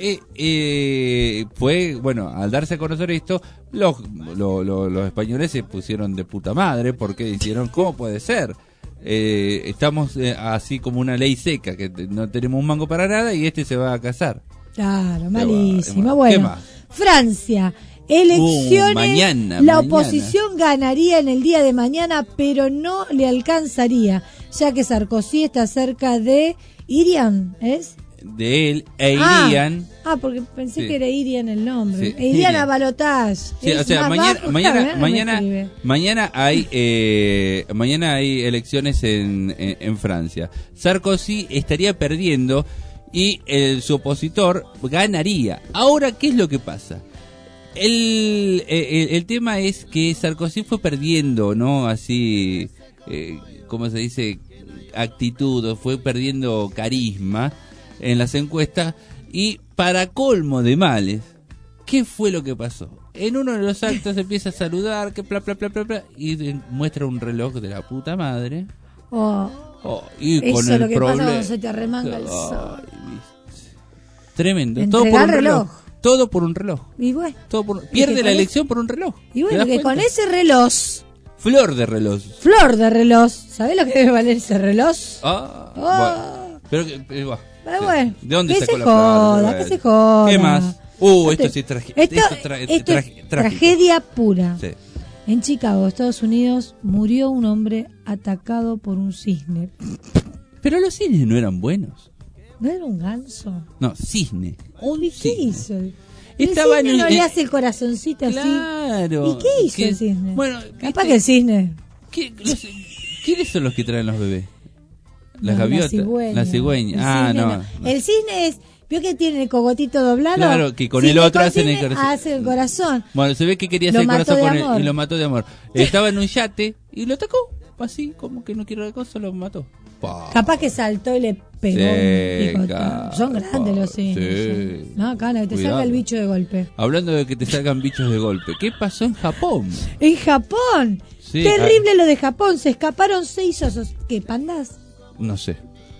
fue, bueno, al darse a conocer esto, los españoles se pusieron de puta madre porque dijeron, ¿cómo puede ser? Estamos así como una ley seca, que no tenemos un mango para nada y este se va a casar. Claro, malísimo. ¿Qué Bueno, más? Francia. Elecciones, mañana, la mañana. oposición ganaría en el día de mañana, pero no le alcanzaría, ya que Sarkozy está cerca de Irian, ¿es? De él e irían. Porque pensé Sí. que era Irian el nombre. Sí, E irían Irian. a balotage. Sí, o sea, mañana hay elecciones en Francia. Sarkozy estaría perdiendo y su opositor ganaría. Ahora, ¿qué es lo que pasa? El tema es que Sarkozy fue perdiendo, ¿no? Así, ¿cómo se dice? Actitud, fue perdiendo carisma en las encuestas y para colmo de males, ¿qué fue lo que pasó? En uno de los actos empieza a saludar, que bla, bla, bla, bla, bla, y muestra un reloj de la puta madre. Y eso con es el lo que pasa problema. cuando se te arremanga el sol. Tremendo. Entregar Todo por un reloj. reloj. Todo por un reloj. Y bueno, Pierde que la con elección por un reloj. y ¿Te bueno, das que con cuenta? ese reloj, Flor de reloj. ¿sabés lo que debe valer ese reloj? Bueno. Pero Bueno, ¿de dónde que sacó se la plata? joda, que se joda. ¿Qué más? Esto sí es Esto es tragedia pura. Sí. En Chicago, Estados Unidos, murió un hombre atacado por un cisne. Pero los cisnes no eran buenos. ¿No era un ganso? No, cisne. ¿Y qué hizo? El Estaba cisne en- no le hace el corazoncito Claro. así. ¿Y qué hizo ¿Qué? el cisne? Bueno, capaz que el cisne. ¿Quiénes son los que traen los bebés? Las No, gaviotas. cigüeña. La cigüeña. El cisne no. El cisne es. ¿Vio que tiene el cogotito doblado? Claro, que con Cisne el otro con hacen el cisne corazón. hace el corazón. Bueno, se ve que quería Lo hacer el mató corazón de con él amor. y lo mató de amor. Estaba en un yate y lo atacó. Así, como que no quiere la cosa, lo mató. Capaz que saltó y le pegó. Sí, un claro. son grandes los cisnes. Sí. No, cana, que te Cuidado. salga el bicho de golpe. Hablando de que te salgan bichos de golpe, ¿qué pasó en Japón? En Japón. Sí, Terrible lo de Japón. Se escaparon 6 osos. ¿Qué, pandas? No sé.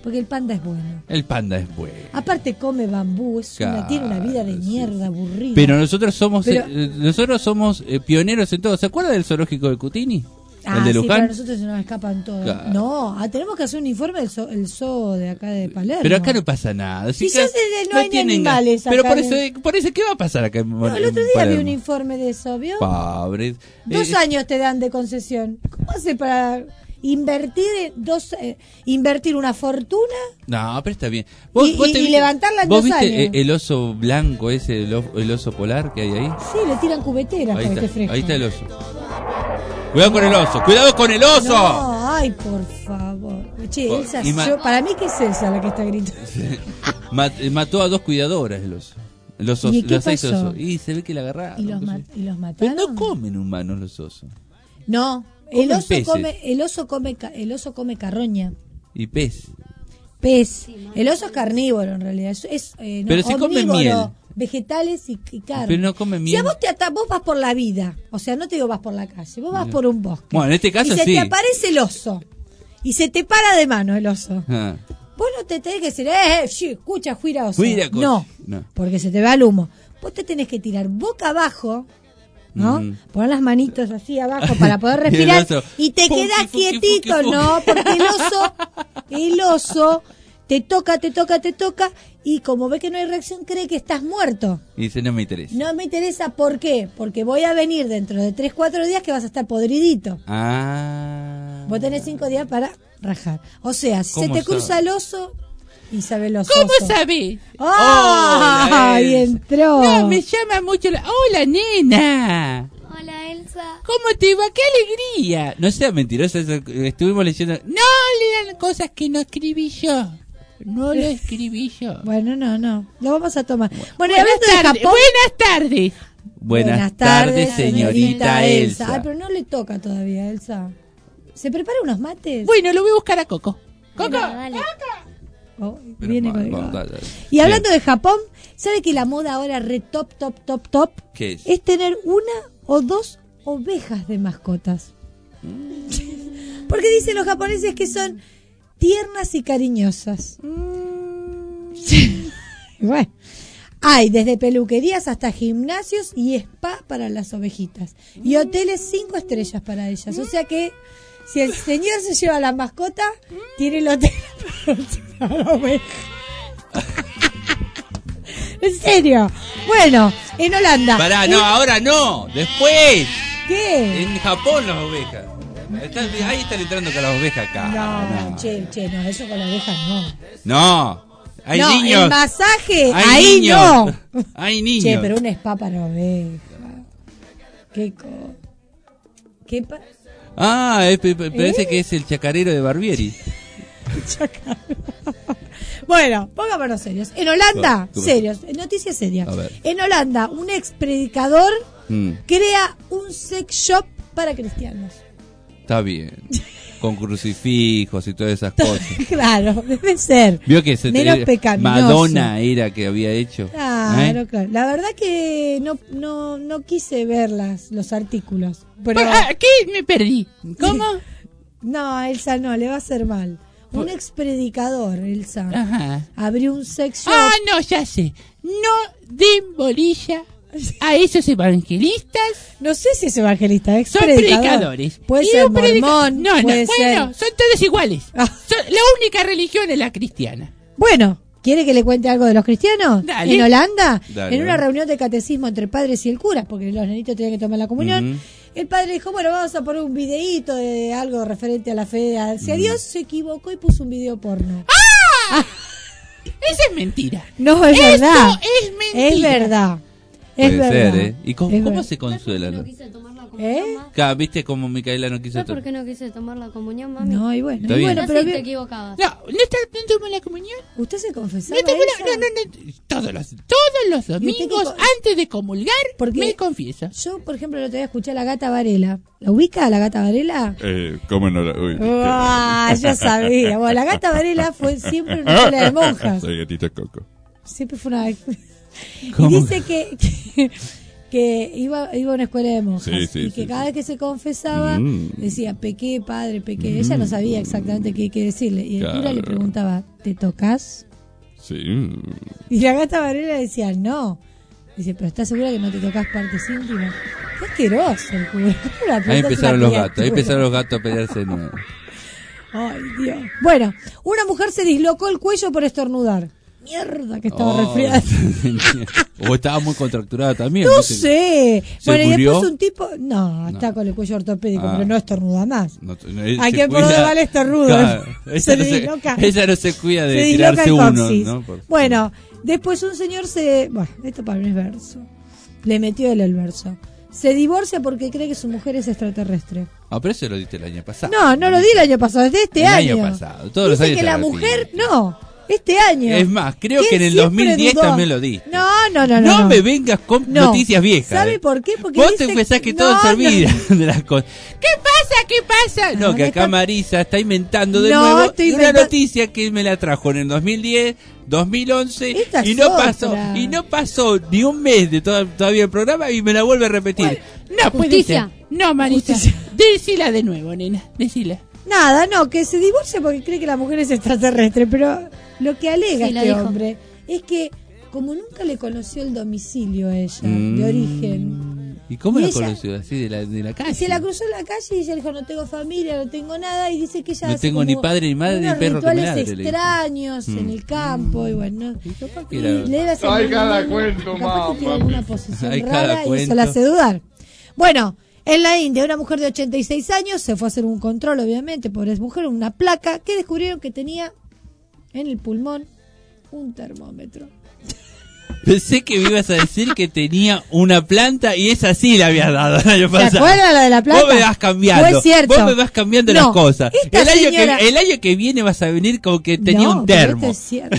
Porque el panda es bueno. El panda es bueno. Aparte come bambú, Claro, tiene una vida de mierda aburrida. Pero nosotros somos Pero- pioneros en todo. ¿Se acuerda del zoológico de Cutini? El de sí, Luján. pero a nosotros se nos escapan todos. Claro. No, tenemos que hacer un informe del zoo de acá de Palermo. Pero acá no pasa nada. Si acá no hay ni tienen animales Pero acá por eso, ¿qué va a pasar acá en No, el otro día Palermo? vi un informe de eso, ¿vio? Pobres. 2 años te dan de concesión. ¿Cómo hace para invertir invertir una fortuna No, pero está bien. y levantarla en ¿Vos 2 viste años? el oso blanco ese, el oso polar que hay ahí? Sí, le tiran cubeteras Ahí para que está, fresco. ahí está el oso. Cuidado con el oso, cuidado con el oso. No, ay, por favor. Che, Oh, Elsa, y para mí que es Elsa la que está gritando. Mató a 2 cuidadoras el oso. Los ¿Y qué los 6 pasó? osos. Y se ve que la agarraron. ¿Y los no sé. mataron? Pero no comen humanos los osos. No, Comen peces. el oso come carroña. Y pez. Pez. El oso es carnívoro en realidad. Pero si come omnívoro, miel. Vegetales y carne. Pero no come Si miel. a vos vos vas por la vida, o sea, no te digo vas por la calle, vos vas por un bosque. Bueno, en este caso y se sí. te aparece el oso y se te para de mano el oso. Ah. Vos no te tenés que decir, sí, escucha, fuira oso. Fuira cosa. No, No. porque se te va el humo. Vos te tenés que tirar boca abajo, ¿no? Poner las manitos así abajo para poder Y el respirar oso, y te fuki, quedás fuki, quietito, fuki, fuki. no, porque el oso te toca y como ve que no hay reacción cree que estás muerto. Y dice, no me interesa. No me interesa, ¿por qué? Porque voy a venir dentro de 3-4 días que vas a estar podridito. Ah. Vos tenés 5 días para rajar. O sea, si se ¿Cómo te cruza sabe? el oso, y sabe los ¿Cómo osos. sabe? ¡Ah! Hola, ¡Ay, Elsa. entró! No, me llama mucho la... ¡Hola, nena! Hola, Elsa. ¿Cómo te va? ¡Qué alegría! No sea mentirosa, estuvimos leyendo... No lean cosas que no escribí yo. No lo escribí yo. Bueno, no. Lo vamos a tomar. Bueno, y Buenas hablando de tardes, Japón... Buenas tardes. Buenas tardes, señorita Elsa. Ay, pero no le toca todavía, Elsa. ¿Se prepara unos mates? Bueno, lo voy a buscar a Coco. ¡Coco! Dale. Oh, viene con el- Dale. Y hablando de Japón, ¿sabe que la moda ahora top ¿Qué es? es tener 1 o 2 ovejas de mascotas? Porque dicen los japoneses que son tiernas y cariñosas. Sí. Bueno, hay desde peluquerías hasta gimnasios y spa para las ovejitas. Y hoteles 5 estrellas para ellas. O sea que si el señor se lleva la mascota, tiene el hotel para la oveja. En serio. Bueno, en Holanda. Pará, no, ahora no. Después. ¿Qué? En Japón las ovejas. Ahí están entrando con las ovejas acá. No, che, no, eso con la oveja no. No. Hay no, niños. el masaje, Hay ahí niños. no. Hay niños. Che, pero un spa para oveja. ¿Qué parece que es el chacarero de Barbieri. Bueno, pongámonos serios. En Holanda, ¿Cómo? serios, noticias serias. A ver. En Holanda, un ex predicador Mm, crea un sex shop para cristianos. está bien. Con crucifijos y todas esas cosas. Claro, debe ser. ¿Vio que se menos pecaminoso. Madonna era que había hecho? Claro, claro. La verdad que no quise ver los artículos. Pero ¿Qué me perdí? ¿Cómo? No, Elsa no, le va a hacer mal. Un ex predicador, Elsa, Ajá. abrió un sex shop. Ah, no, ya sé. No den bolilla a esos evangelistas. No sé si es evangelista, es Son predicador. predicadores. Puede Y ser un mormón, no, puede bueno, ser... son todos iguales. Ah. La única religión es la cristiana. Bueno, ¿quiere que le cuente algo de los cristianos? Dale. En Holanda, Dale. en una reunión de catecismo entre padres y el cura, porque los nenitos tenían que tomar la comunión, Ujú. el padre dijo, bueno, vamos a poner un videíto de algo referente a la fe hacia Dios, se equivocó y puso un video porno. Esa es mentira. No, es Esto verdad. es mentira. Es verdad. Es Puede verdad. ser, ¿eh? ¿Y cómo, Es cómo verdad. se consuela? No quise tomar la comunión más. Claro, ¿viste cómo Micaela no quiso ¿Sabes por tomar? qué no quise tomar la comunión, mami? No, y bueno, Está y bien. bueno, Así pero te equivocabas. No tomó la comunión. ¿usted se confesaba? No, Elsa? Todos los domingos, antes de comulgar, Porque me confieso. Yo, por ejemplo, el otro día escuché a la Gata Varela. ¿La ubica, la Gata Varela? ¿Cómo no la uy, Ah, yo sabía. Bueno, la Gata Varela fue siempre una escuela de monjas. Soy gatita Coco. Siempre fue una... Y ¿Cómo? dice que iba a una escuela de monjas Sí, y que cada vez que se confesaba decía, pequé, padre, pequé. Ella no sabía exactamente qué decirle. Y el cura le preguntaba, ¿te tocas? Sí. Y la gata Varela decía, no. Dice, pero ¿estás segura que no te tocas partes íntimas? Qué asqueroso el cura. Ahí empezaron los gatos a pelearse de nuevo. Ay, Dios. Bueno, una mujer se dislocó el cuello por estornudar. Mierda, que estaba resfriada. O estaba muy contracturada también. No sé. Bueno, murió? y después un tipo... No, está con el cuello ortopédico, pero no estornuda más. Hay se que cuida- poner mal estornudo. Claro, Se disloca. ella no se cuida de Se disloca tirarse el uno. coxis. ¿No? Bueno, después un señor se... Bueno, esto para mí es verso. Le metió él el verso. Se divorcia porque cree que su mujer es extraterrestre. Ah, pero eso lo diste el año pasado. No lo di el año pasado, es de este año. El año pasado. Todos los Dice años que la se mujer... No, este año. Es más, creo que en el siempre 2010 dudó. también lo diste. No. No me vengas con No. noticias viejas. ¿Sabe por qué? Porque Vos dice te pensás que no, todo se no. olvida de las cosas. ¿Qué pasa? No, No, que me acá está- Marisa está inventando de No, nuevo estoy una inventa- noticia que me la trajo en el 2010, 2011 Esta y es no otra. pasó ni un mes de todavía el programa y me la vuelve a repetir. No, Justicia. No, Marisa. Decila de nuevo, nena. Decila. Nada, no, que se divorcia porque cree que la mujer es extraterrestre, pero lo que alega Sí, lo este dijo. hombre es que como nunca le conoció el domicilio a ella, de origen, ¿Y cómo Y la ella- conoció? ¿Así de la calle? se la cruzó en la calle y ella dijo, no tengo familia, no tengo nada, y dice que ella No hace tengo como ni padre, ni madre, ni unos perro que me rituales ladre, le dijo. extraños en el campo, y bueno, que y era- le debe hacer Hay un- cada cuento, capaz que tiene mamá. alguna posición Hay cada rara y eso cuento. la hace dudar. Bueno, en la India, una mujer de 86 años se fue a hacer un control, obviamente, pobre mujer, una placa que descubrieron que tenía en el pulmón un termómetro. Pensé que me ibas a decir que tenía una planta y esa sí la habías dado el año ¿Se pasado. acuerdan la de la planta? Vos me vas cambiando. No es cierto. Vos me vas cambiando No, las cosas. esta señora- El año que viene vas a venir como que tenía No, un pero termo. esto es cierto.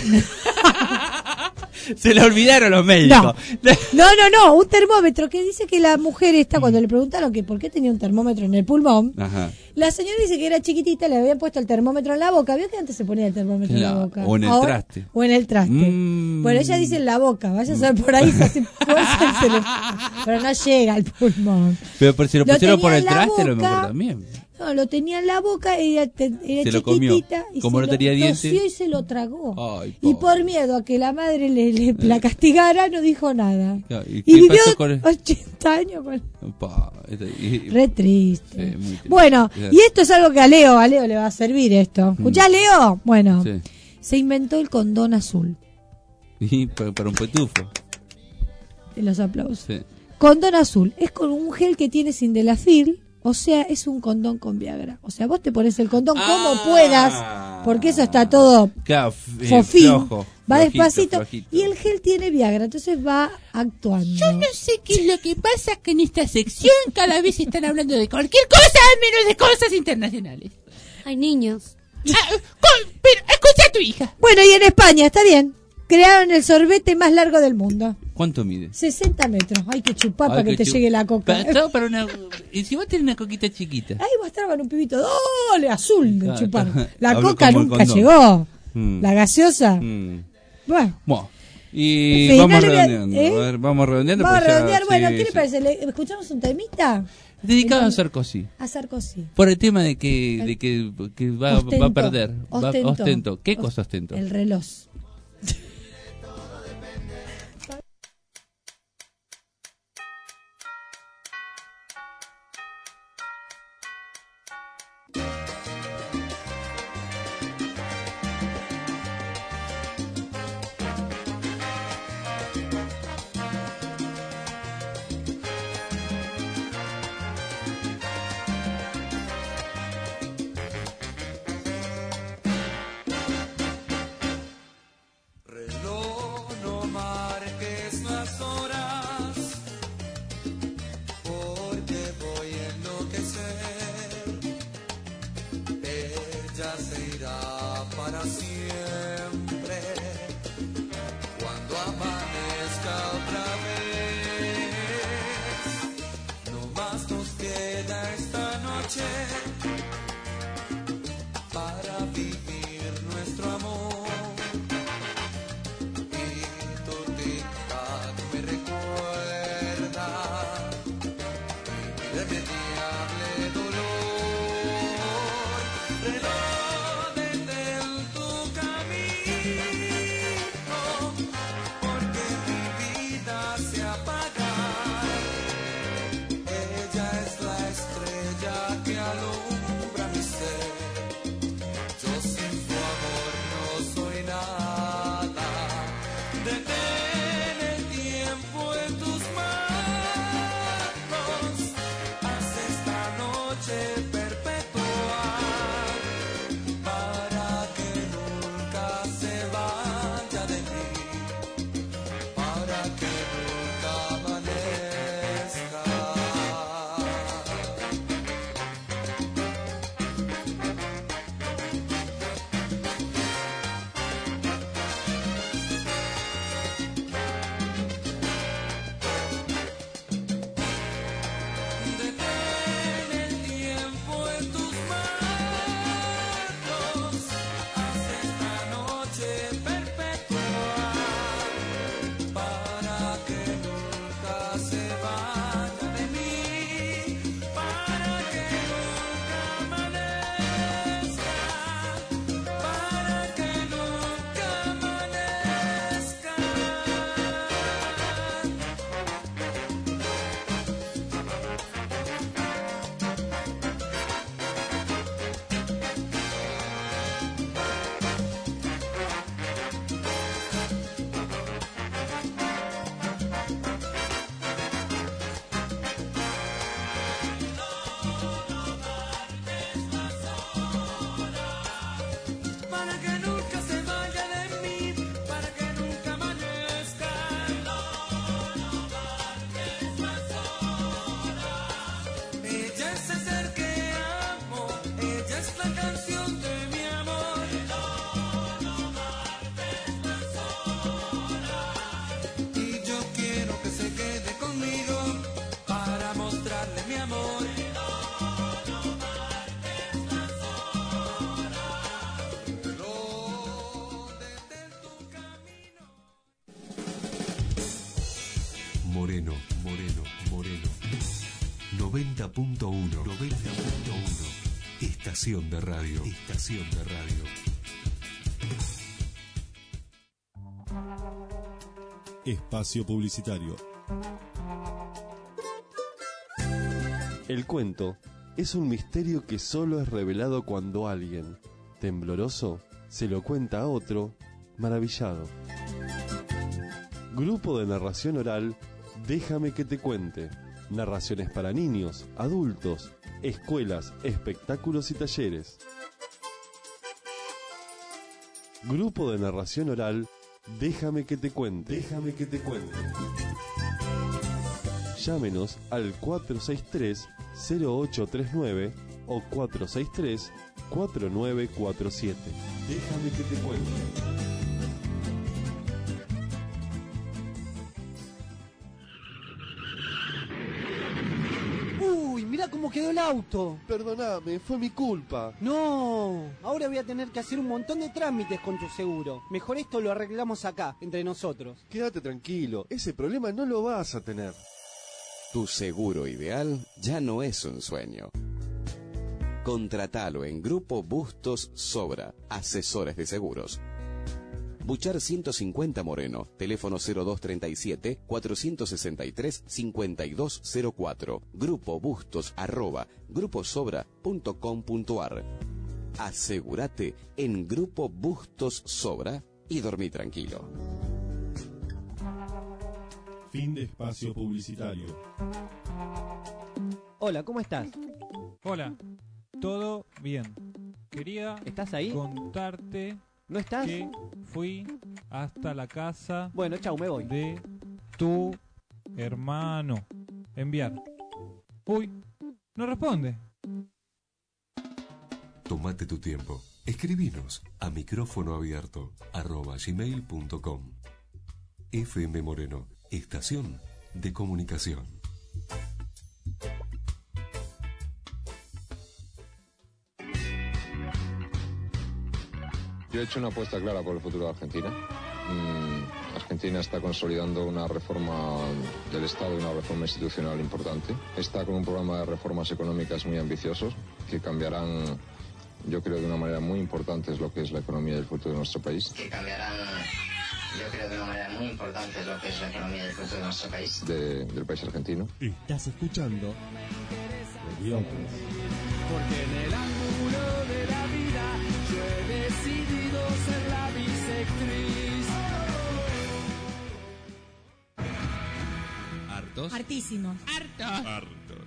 Se lo olvidaron los médicos. No, un termómetro que dice que la mujer esta, cuando le preguntaron que por qué tenía un termómetro en el pulmón, Ajá. la señora dice que era chiquitita, le habían puesto el termómetro en la boca. ¿Vio que antes se ponía el termómetro en la Claro, boca? o en el Ahora- traste. O en el traste. Bueno, ella dice en la boca, vaya a saber por ahí, se hace fuerza y se le- pero no llega al pulmón. Pero por si lo Lo pusieron por tenía el en la traste, a lo boca. mejor también. No, lo tenía en la boca, ella era Se lo comió. chiquitita y Como se no tenía lo dientes. tosió y se lo tragó. Ay, Y por miedo a que la madre la castigara, no dijo nada. Claro, ¿y Y qué vivió pasó con él? 80 años con... Pa, Re triste. muy triste. Bueno, Claro. y esto es algo que a Leo le va a servir esto. ¿Escuchás, Leo? Bueno, Sí. se inventó el condón azul. Y para un petufo. De los aplausos. Sí. Condón azul. Es con un gel que tiene Sildenafil. O sea, es un condón con Viagra. O sea, vos te pones el condón como puedas, porque eso está todo Claro, fofín. flojo, Va flojito, despacito. flojito. Y el gel tiene Viagra, entonces va actuando. Yo no sé qué es lo que pasa, que en esta sección cada vez están hablando de cualquier cosa menos de cosas internacionales. Hay niños. Pero escucha a tu hija. Bueno, y en España, está bien. Crearon el sorbete más largo del mundo. ¿Cuánto mide? 60 metros. Hay que chupar Ay, para que qué te llegue la coca. Todo para una... Y si vos tenés una coquita chiquita. Ahí mostraban un pibito, ¡dale! Azul de Claro, chupar. está. La Hablo coca como el nunca condón. llegó. Mm. La gaseosa. Mm. Bueno. Bueno. Y En fin, vamos no le voy a- redondeando. ¿eh? A ver, vamos redondeando. Vamos a pues ya- redondear. Bueno, sí, ¿qué le sí. parece? ¿Escuchamos un temita? Dedicado a Sarkozy. A Sarkozy. Por el tema de que va a perder. Ostentó. Ostento. ¿Qué cosa ostento? El reloj. se vaya de mí. Moreno. 90.1. Estación de radio. Espacio publicitario. El cuento es un misterio que solo es revelado cuando alguien, tembloroso, se lo cuenta a otro, maravillado. Grupo de narración oral, Déjame que te cuente. Narraciones para niños, adultos, escuelas, espectáculos y talleres. Grupo de narración oral, Déjame que te cuente. Llámenos al 463-0839 o 463-4947. Déjame que te cuente. Mirá cómo quedó el auto. Perdóname, fue mi culpa. No, ahora voy a tener que hacer un montón de trámites con tu seguro. Mejor esto lo arreglamos acá, entre nosotros. Quédate tranquilo, ese problema no lo vas a tener. Tu seguro ideal ya no es un sueño. Contratalo en Grupo Bustos Sobra, asesores de seguros. Buchar 150 Moreno, teléfono 0237-463-5204, Grupo Bustos @gruposobra.com.ar. Asegúrate en Grupo Bustos Sobra y dormí tranquilo. Fin de espacio publicitario. Hola, ¿cómo estás? Hola, todo bien. ¿Estás ahí? Contarte... ¿No estás? Que fui hasta la casa... Bueno, chau, me voy. ...de tu hermano. Enviar. Uy, no responde. Tómate tu tiempo. Escribinos a micrófonoabierto@gmail.com. FM Moreno, estación de comunicación. Yo he hecho una apuesta clara por el futuro de Argentina. Argentina está consolidando una reforma del Estado y una reforma institucional importante. Está con un programa de reformas económicas muy ambiciosos que cambiarán, yo creo, de una manera muy importante lo que es la economía y el futuro de nuestro país. De una manera muy importante lo que es la economía y el futuro de nuestro país. Del país argentino. Estás escuchando Mediocres. Porque en el ángulo de la vida yo he decidido ser la bisectriz. ¿Hartos? Hartísimos. Hartos.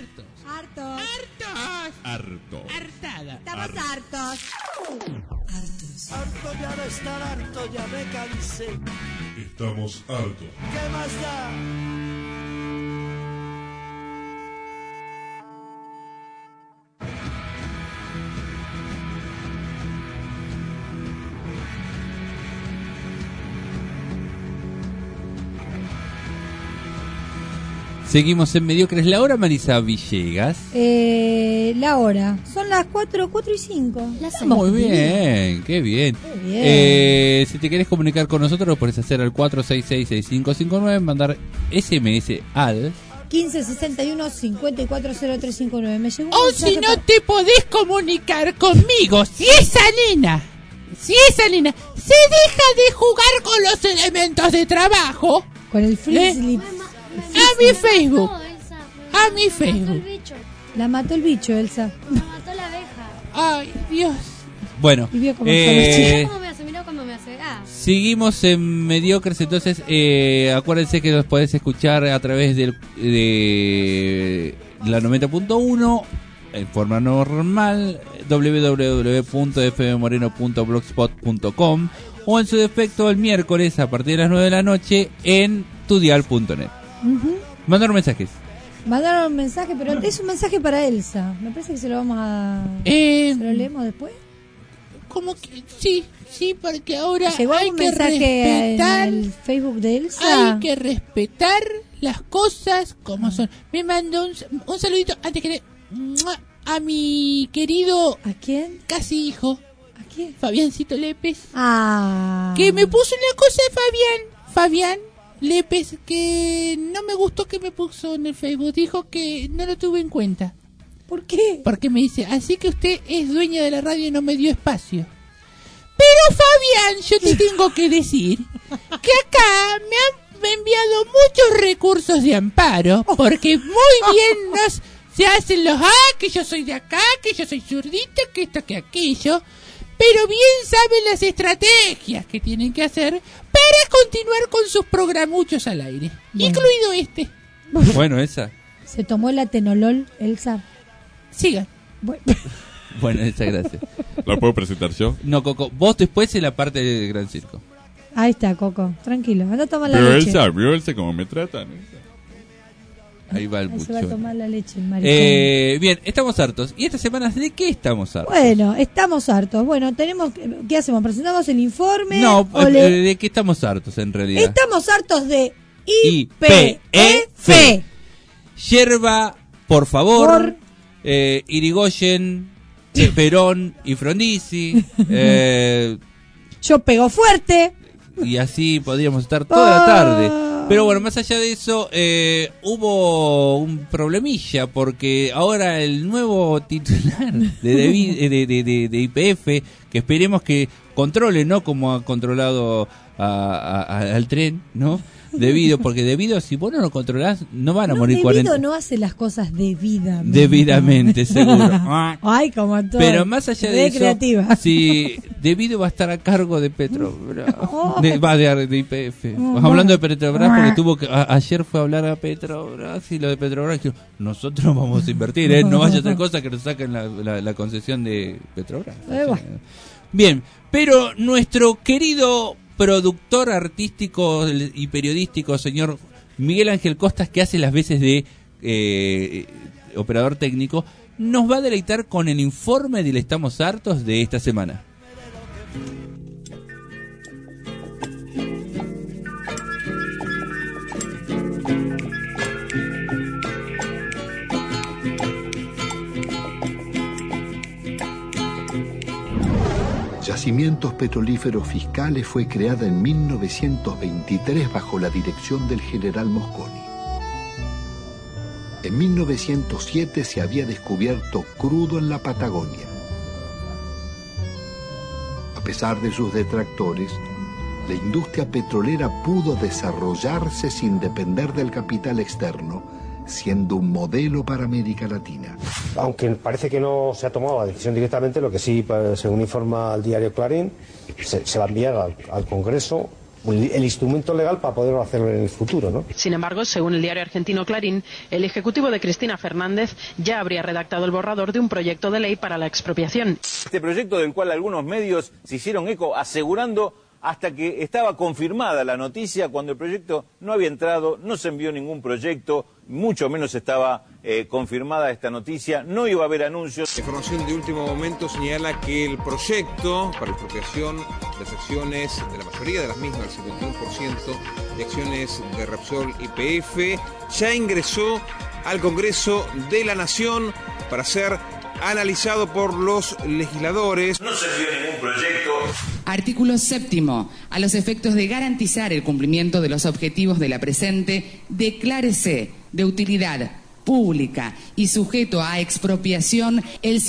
Hartada. Estamos hartos. Harto ya de estar harto, ya me cansé. Estamos hartos. ¿Qué más da? Seguimos en Mediocres. La hora, Marisa Villegas. La hora. Son las 4:05. Muy bien, qué bien. Si te querés comunicar con nosotros, lo podés hacer al 466-6559, mandar SMS al 1561-540359. Me llegó o si no te podés comunicar conmigo, si esa nena se deja de jugar con los elementos de trabajo, con el frisbee, a mi Facebook. La mató el bicho, Elsa. La mató la abeja. Ay, Dios. Bueno, Mira cómo me hace. Seguimos en Mediocres, entonces acuérdense que los podés escuchar a través de la 90.1 en forma normal, www.fmmoreno.blogspot.com, o en su defecto el miércoles a partir de las 9 de la noche en tudial.net. Mandaron mensajes. Mandaron un mensaje, pero es un mensaje para Elsa. Me parece que se lo vamos a... ¿Se lo leemos después? Como que sí, porque ahora llegó hay un que mensaje respetar en el Facebook de Elsa. Hay que respetar las cosas como son. Me mandó un saludito antes que a mi querido... ¿A quién? Casi hijo. ¿A quién? Fabiancito Lépez. Que me puso una cosa de Fabián Lépez, que no me gustó que me puso en el Facebook. Dijo que no lo tuve en cuenta. ¿Por qué? Porque me dice, así que usted es dueña de la radio y no me dio espacio. Pero Fabián, yo te tengo que decir que acá me han enviado muchos recursos de amparo, porque muy bien se hacen los que yo soy de acá, que yo soy zurdita, que esto, que aquello, pero bien saben las estrategias que tienen que hacer para continuar con sus programuchos al aire, incluido este. Bueno, esa. Se tomó la tenolol, Elsa. Sigan. Bueno, esa, gracias. ¿La puedo presentar yo? No, Coco, vos después en la parte del Gran Circo. Ahí está, Coco, tranquilo, anda a tomar la Pero leche. Vio Elsa cómo me tratan. Ahí va el buchón. Se va a tomar la leche, el maricón. Bien, estamos hartos. ¿Y estas semanas de qué estamos hartos? Bueno, estamos hartos. Bueno, ¿qué hacemos? ¿Presentamos el informe? No, ¿de qué estamos hartos en realidad? Estamos hartos de IPF. Yerba, por favor. Irigoyen, Perón y Frondizi. Yo pego fuerte. Y así podríamos estar toda la tarde. Pero bueno, más allá de eso, hubo un problemilla, porque ahora el nuevo titular de IPF, que esperemos que controle, ¿no? Como ha controlado al tren, ¿no? Porque si vos no lo controlás, no van a morir 40. No hace las cosas debidamente. Debidamente, seguro. Ay, como todo. Pero más allá de eso, creativa. Si Debido va a estar a cargo de Petrobras, de IPF. Hablando de Petrobras, porque ayer fue a hablar a Petrobras y lo de Petrobras, dijo, nosotros vamos a invertir, no vaya a hacer cosas que nos saquen la concesión de Petrobras. Bien, pero nuestro querido productor artístico y periodístico, señor Miguel Ángel Costas, que hace las veces de operador técnico, nos va a deleitar con el informe del Estamos Hartos de esta semana. Yacimientos Petrolíferos Fiscales fue creada en 1923 bajo la dirección del general Mosconi. En 1907 se había descubierto crudo en la Patagonia. A pesar de sus detractores, la industria petrolera pudo desarrollarse sin depender del capital externo, siendo un modelo para América Latina. Aunque parece que no se ha tomado la decisión directamente, lo que sí, según informa el diario Clarín, se va a enviar al Congreso el instrumento legal para poderlo hacer en el futuro, ¿no? Sin embargo, según el diario argentino Clarín, el ejecutivo de Cristina Fernández ya habría redactado el borrador de un proyecto de ley para la expropiación. Este proyecto del cual algunos medios se hicieron eco asegurando hasta que estaba confirmada la noticia, cuando el proyecto no había entrado, no se envió ningún proyecto, mucho menos estaba confirmada esta noticia, no iba a haber anuncios. La información de último momento señala que el proyecto para la expropiación de las acciones, de la mayoría de las mismas, el 71% de acciones de Repsol YPF, ya ingresó al Congreso de la Nación para ser analizado por los legisladores. No se envió ningún proyecto. Artículo 7. A los efectos de garantizar el cumplimiento de los objetivos de la presente, declárese de utilidad pública y sujeto a expropiación el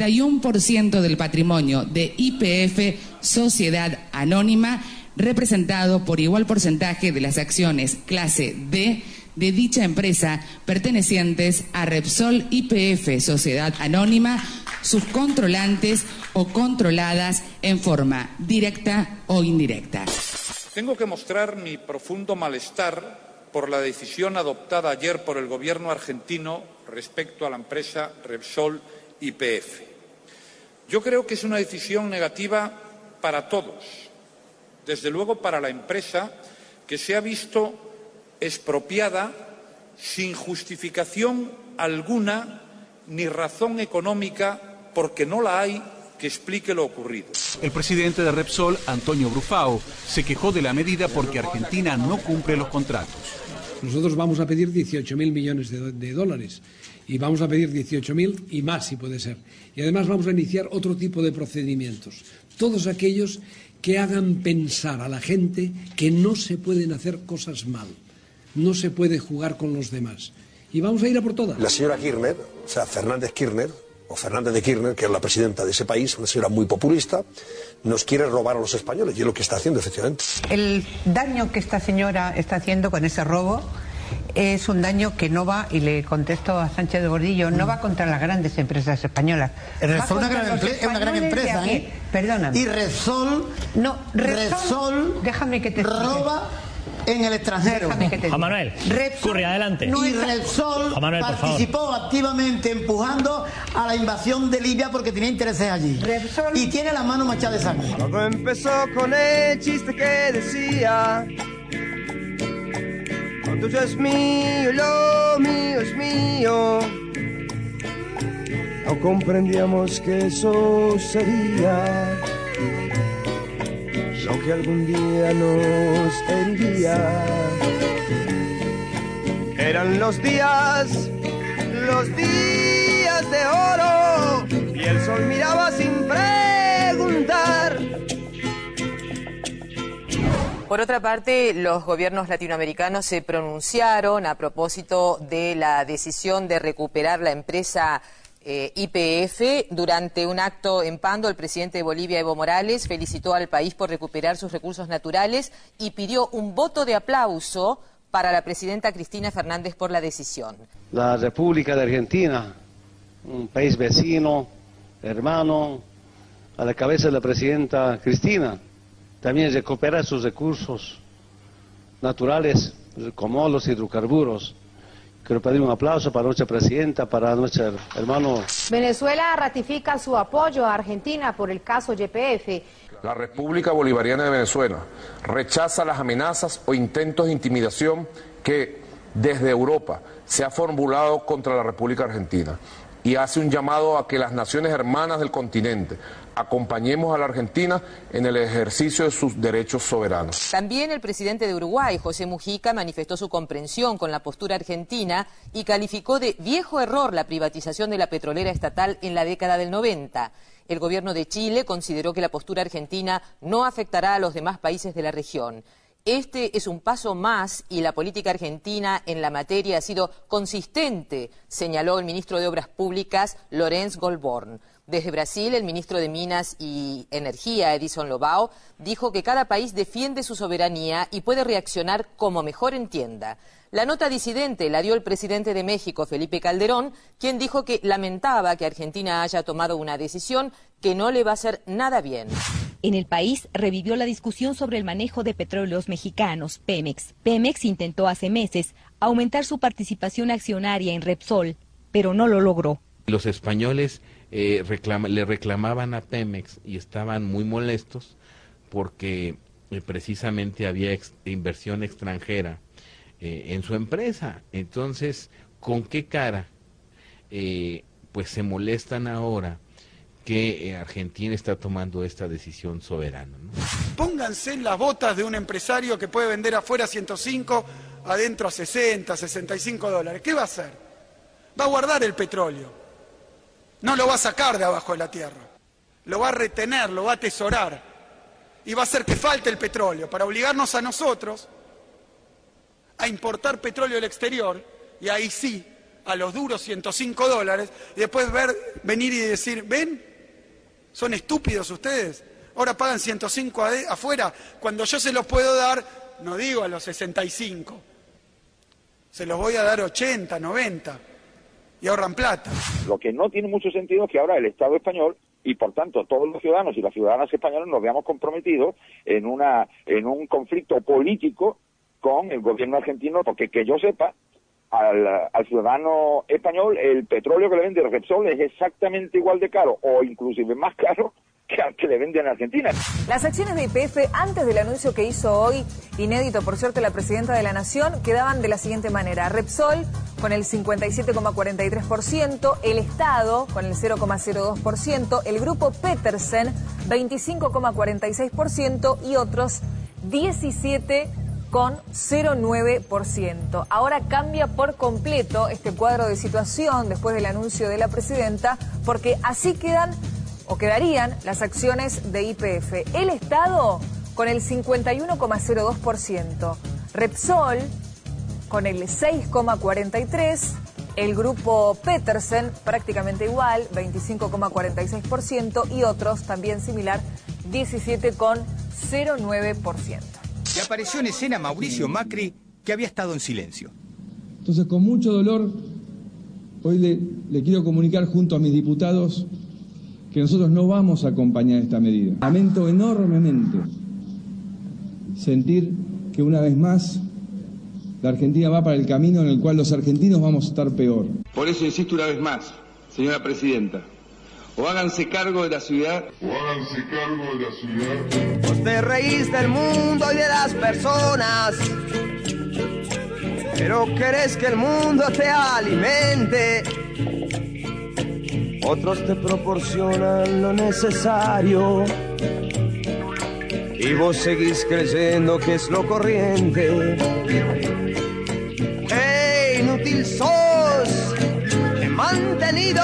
51% del patrimonio de YPF Sociedad Anónima, representado por igual porcentaje de las acciones clase D de dicha empresa pertenecientes a Repsol YPF Sociedad Anónima, sus controlantes o controladas en forma directa o indirecta. Tengo que mostrar mi profundo malestar por la decisión adoptada ayer por el gobierno argentino respecto a la empresa Repsol YPF. Yo creo que es una decisión negativa para todos, desde luego para la empresa, que se ha visto expropiada sin justificación alguna ni razón económica, porque no la hay, que explique lo ocurrido. El presidente de Repsol, Antonio Brufao, se quejó de la medida porque Argentina no cumple los contratos. Nosotros vamos a pedir 18.000 millones de dólares y vamos a pedir 18.000 y más si puede ser. Y además vamos a iniciar otro tipo de procedimientos, todos aquellos que hagan pensar a la gente que no se pueden hacer cosas mal. No se puede jugar con los demás. Y vamos a ir a por todas. La señora Kirchner, o sea, Fernández Kirchner, o Fernández de Kirchner, que es la presidenta de ese país, una señora muy populista, nos quiere robar a los españoles, y es lo que está haciendo, efectivamente. El daño que esta señora está haciendo con ese robo es un daño que no va, y le contesto a Sánchez de Gordillo, no va contra las grandes empresas españolas. Repsol es una gran empresa, ¿eh? Perdóname. Y Repsol, Repsol déjame que te roba en el extranjero. Juan Manuel, Curri, adelante. Y Repsol participó activamente empujando a la invasión de Libia porque tenía intereses allí. Y tiene las manos manchadas de sangre. Todo empezó con el chiste que decía: lo tuyo es mío, lo mío es mío. No comprendíamos que eso sería lo que algún día nos heriría. Eran los días de oro, y el sol miraba sin preguntar. Por otra parte, los gobiernos latinoamericanos se pronunciaron a propósito de la decisión de recuperar la empresa YPF. Durante un acto en Pando, el presidente de Bolivia, Evo Morales, felicitó al país por recuperar sus recursos naturales y pidió un voto de aplauso para la presidenta Cristina Fernández por la decisión. La República de Argentina, un país vecino, hermano, a la cabeza de la presidenta Cristina, también recupera sus recursos naturales, como los hidrocarburos. Quiero pedir un aplauso para nuestra presidenta, para nuestro hermano. Venezuela ratifica su apoyo a Argentina por el caso YPF. La República Bolivariana de Venezuela rechaza las amenazas o intentos de intimidación que desde Europa se ha formulado contra la República Argentina y hace un llamado a que las naciones hermanas del continente acompañemos a la Argentina en el ejercicio de sus derechos soberanos. También el presidente de Uruguay, José Mujica, manifestó su comprensión con la postura argentina y calificó de viejo error la privatización de la petrolera estatal en la década del 90. El gobierno de Chile consideró que la postura argentina no afectará a los demás países de la región. Este es un paso más y la política argentina en la materia ha sido consistente, señaló el ministro de Obras Públicas, Lorenz Goldborn. Desde Brasil, el ministro de Minas y Energía, Edison Lobao, dijo que cada país defiende su soberanía y puede reaccionar como mejor entienda. La nota disidente la dio el presidente de México, Felipe Calderón, quien dijo que lamentaba que Argentina haya tomado una decisión que no le va a hacer nada bien. En el país revivió la discusión sobre el manejo de petróleos mexicanos, Pemex. Pemex intentó hace meses aumentar su participación accionaria en Repsol, pero no lo logró. Los españoles le reclamaban a Pemex y estaban muy molestos porque precisamente había inversión extranjera en su empresa. Entonces, ¿con qué cara pues se molestan ahora que Argentina está tomando esta decisión soberana, ¿no? Pónganse en las botas de un empresario que puede vender afuera 105, adentro a 60, 65 dólares. ¿Qué va a hacer? Va a guardar el petróleo. No lo va a sacar de abajo de la tierra. Lo va a retener, lo va a atesorar. Y va a hacer que falte el petróleo para obligarnos a nosotros a importar petróleo del exterior, y ahí sí, a los duros 105 dólares, y después venir y decir, ¿ven? ¿Son estúpidos ustedes? Ahora pagan 105 afuera, cuando yo se los puedo dar, no digo a los 65, se los voy a dar 80, 90, y ahorran plata. Lo que no tiene mucho sentido es que ahora el Estado español, y por tanto todos los ciudadanos y las ciudadanas españolas, nos veamos comprometidos en un conflicto político con el gobierno argentino, porque que yo sepa, al ciudadano español el petróleo que le vende Repsol es exactamente igual de caro, o inclusive más caro, que al que le venden en Argentina. Las acciones de YPF, antes del anuncio que hizo hoy, inédito por cierto, la presidenta de la Nación, quedaban de la siguiente manera: Repsol con el 57,43%, el Estado con el 0,02%, el grupo Petersen 25,46% y otros 17,09%. Ahora cambia por completo este cuadro de situación después del anuncio de la presidenta, porque así quedarían las acciones de YPF. El Estado con el 51,02%, Repsol con el 6,43%, el grupo Petersen prácticamente igual, 25,46%, y otros también similar, 17,09%. Y apareció en escena Mauricio Macri, que había estado en silencio. Entonces, con mucho dolor, hoy le quiero comunicar junto a mis diputados que nosotros no vamos a acompañar esta medida. Lamento enormemente sentir que una vez más la Argentina va para el camino en el cual los argentinos vamos a estar peor. Por eso insisto una vez más, señora presidenta, o háganse cargo de la ciudad, Vos te reís del mundo y de las personas, pero querés que el mundo te alimente. Otros te proporcionan lo necesario y vos seguís creyendo que es lo corriente. ¡Ey, inútil sos! ¡Te he mantenido!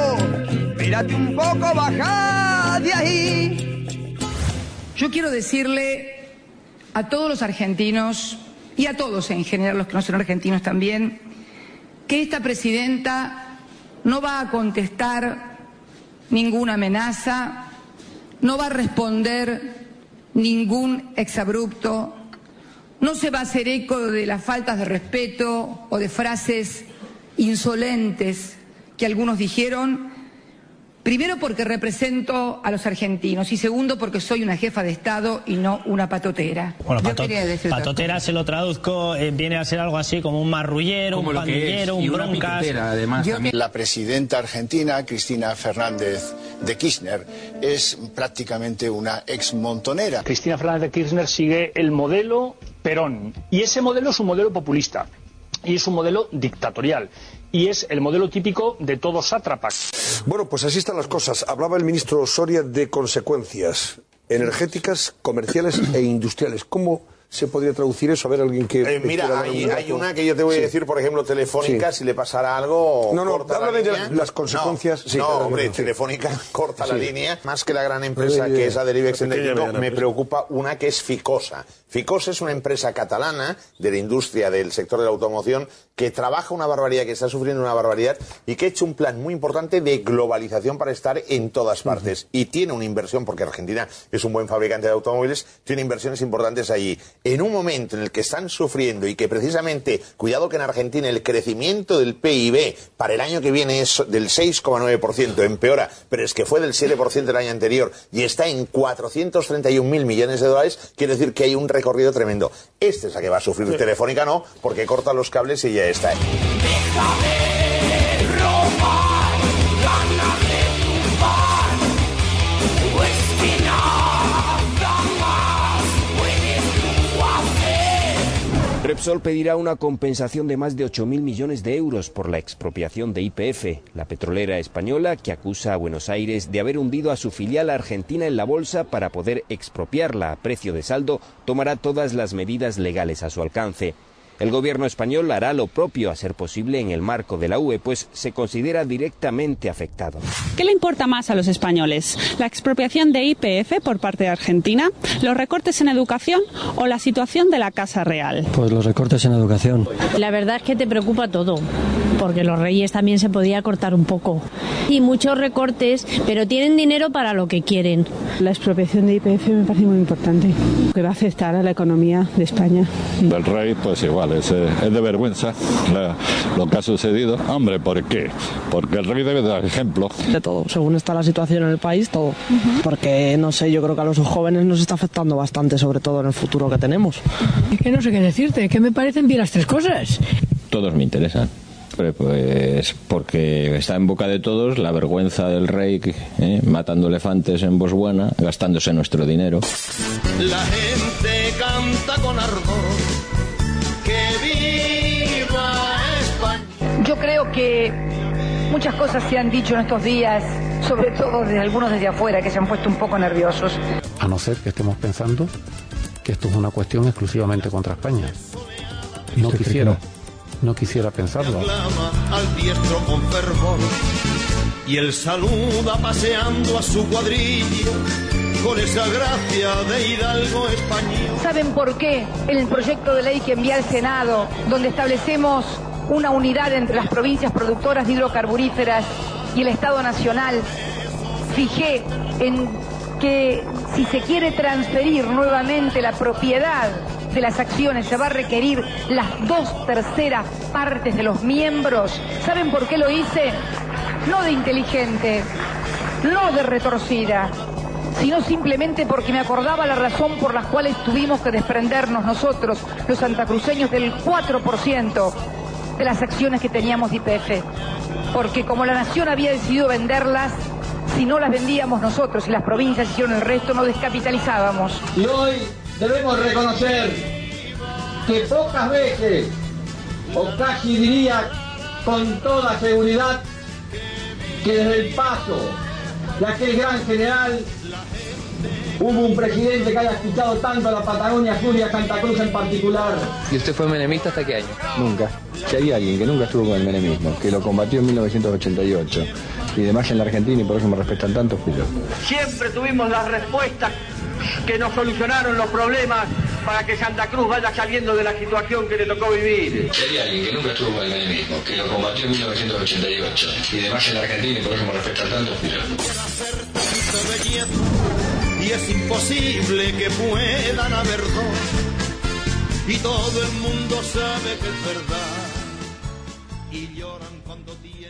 Mírate un poco, bajá de ahí. Yo quiero decirle a todos los argentinos y a todos en general, los que no son argentinos también, que esta presidenta no va a contestar ninguna amenaza, no va a responder ningún exabrupto, no se va a hacer eco de las faltas de respeto o de frases insolentes que algunos dijeron. Primero porque represento a los argentinos y segundo porque soy una jefa de Estado y no una patotera. Bueno, patotera se lo traduzco, viene a ser algo así como un marrullero, un pandillero, un broncas. La presidenta argentina, Cristina Fernández de Kirchner, es prácticamente una ex montonera. Cristina Fernández de Kirchner sigue el modelo Perón y ese modelo es un modelo populista y es un modelo dictatorial. Y es el modelo típico de todo sátrapa. Bueno, pues así están las cosas. Hablaba el ministro Soria de consecuencias energéticas, comerciales e industriales. ¿Cómo se podría traducir eso? A ver, alguien que... mira, hay una que yo te voy a decir, por ejemplo, Telefónica, si le pasara algo... háblame de las consecuencias. Telefónica corta la línea. Más que la gran empresa que es Aderivex en México, me preocupa una que es Ficosa. Ficosa es una empresa catalana de la industria del sector de la automoción que trabaja una barbaridad, que está sufriendo una barbaridad y que ha hecho un plan muy importante de globalización para estar en todas partes. Y tiene una inversión, porque Argentina es un buen fabricante de automóviles, tiene inversiones importantes allí. En un momento en el que están sufriendo y que precisamente, cuidado que en Argentina el crecimiento del PIB para el año que viene es del 6,9%, empeora, pero es que fue del 7% el año anterior y está en 431.000 millones de dólares, quiere decir que hay un recorrido tremendo. Este es la que va a sufrir Telefónica, no, porque corta los cables y ya está. Repsol pedirá una compensación de más de 8.000 millones de euros por la expropiación de YPF, la petrolera española que acusa a Buenos Aires de haber hundido a su filial argentina en la bolsa para poder expropiarla a precio de saldo. Tomará todas las medidas legales a su alcance. El gobierno español hará lo propio, a ser posible, en el marco de la UE, pues se considera directamente afectado. ¿Qué le importa más a los españoles? ¿La expropiación de YPF por parte de Argentina? ¿Los recortes en educación o la situación de la Casa Real? Pues los recortes en educación. La verdad es que te preocupa todo, porque los reyes también se podía cortar un poco. Y muchos recortes, pero tienen dinero para lo que quieren. La expropiación de YPF me parece muy importante, que va a afectar a la economía de España. Del rey, pues igual. Es de vergüenza lo que ha sucedido. Hombre, ¿por qué? Porque el rey debe dar ejemplo. De todo, según está la situación en el país, todo. Porque, no sé, yo creo que a los jóvenes nos está afectando bastante, sobre todo en el futuro que tenemos. Es que no sé qué decirte, que me parecen bien las tres cosas. Todos me interesan. Pues porque está en boca de todos la vergüenza del rey matando elefantes en Botswana, gastándose nuestro dinero. La gente canta con ardor. ¡Que viva España! Yo creo que muchas cosas se han dicho en estos días, sobre todo de algunos desde afuera que se han puesto un poco nerviosos. A no ser que estemos pensando que esto es una cuestión exclusivamente contra España. No quisiera pensarlo. Al diestro con fervor y él saluda paseando a su cuadrilla con esa gracia de hidalgo español. ¿Saben por qué en el proyecto de ley que envié al Senado, donde establecemos una unidad entre las provincias productoras de hidrocarburíferas y el Estado Nacional, fijé en que si se quiere transferir nuevamente la propiedad de las acciones, se va a requerir las 2/3 partes de los miembros? ¿Saben por qué lo hice? No de inteligente, no de retorcida, sino simplemente porque me acordaba la razón por la cual tuvimos que desprendernos nosotros, los santacruceños, del 4% de las acciones que teníamos de YPF. Porque como la nación había decidido venderlas, si no las vendíamos nosotros y las provincias hicieron el resto, nos descapitalizábamos. Y hoy debemos reconocer que pocas veces, o casi diría con toda seguridad, que desde el paso de aquel gran general hubo un presidente que haya escuchado tanto a la Patagonia Sur y a Santa Cruz en particular. ¿Y usted fue menemista hasta qué año? Nunca. Si hay alguien que nunca estuvo con el menemismo, que lo combatió en 1988 y demás en la Argentina, y por eso me respetan tanto, fui yo. Siempre tuvimos las respuestas que nos solucionaron los problemas para que Santa Cruz vaya saliendo de la situación que le tocó vivir. Si hay alguien que nunca estuvo con el menemismo, que lo combatió en 1988 y demás en la Argentina, y por eso me respetan tanto, fui yo. Y es imposible que puedan haber dos, y todo el mundo sabe que es verdad, y lloran cuando tienen...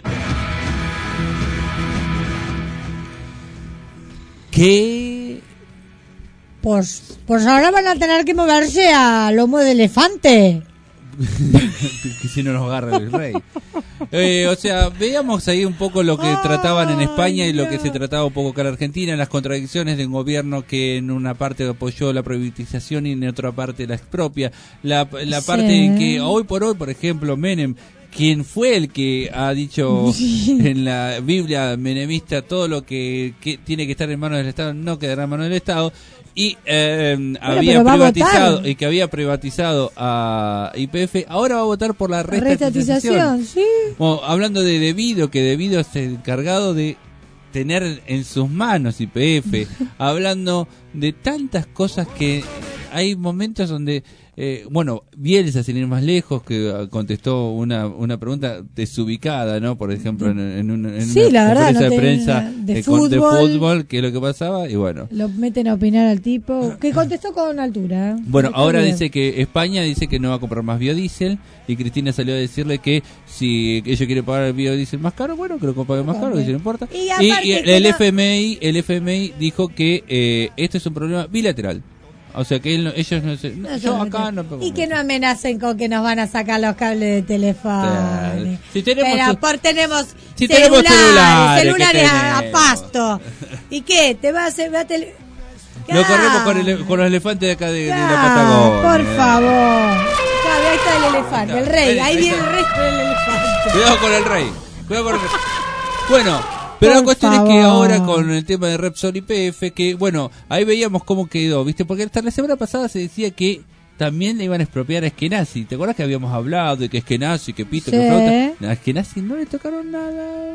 ¿Qué? Pues ahora van a tener que moverse a lomo de elefante. Que si no nos agarra el rey. O sea, veíamos ahí un poco lo que trataban en España y lo que se trataba un poco acá en Argentina, las contradicciones de un gobierno que en una parte apoyó la privatización y en otra parte la expropia. La parte en que hoy, por ejemplo, Menem, quien fue el que ha dicho en la Biblia menemista todo lo que tiene que estar en manos del Estado no quedará en manos del Estado, y había privatizado a YPF, ahora va a votar por la retatización. Sí. Bueno, hablando de Debido, que Debido es el encargado de tener en sus manos YPF, hablando de tantas cosas que hay momentos donde Bielsa, sin ir más lejos, que contestó una pregunta desubicada, ¿no? Por ejemplo, en una conferencia de prensa de fútbol, que es lo que pasaba, y bueno. Lo meten a opinar al tipo, que contestó con altura. Bueno, ahora dice que España dice que no va a comprar más biodiesel, y Cristina salió a decirle que si ellos quieren pagar el biodiesel más caro, bueno, que lo paguen más caro, que si no importa. Y el FMI dijo que esto es un problema bilateral. O sea que ellos no se... yo acá no... Y que no amenacen con que nos van a sacar los cables de teléfono. Claro. Si tenemos tenemos celulares a pasto. ¿Y qué? ¿Te vas a Lo corremos con los elefantes de acá de la Patagonia. Por favor. está el elefante, el rey. Ahí viene el resto del elefante. Cuidado con el rey. Bueno, pero la cuestión es que ahora con el tema de Repsol y YPF, que bueno, ahí veíamos cómo quedó, ¿viste? Porque hasta la semana pasada se decía que también le iban a expropiar a Eskenazi. ¿Te acuerdas que habíamos hablado de que Eskenazi, que Pito, que Flauta? A Eskenazi no le tocaron nada.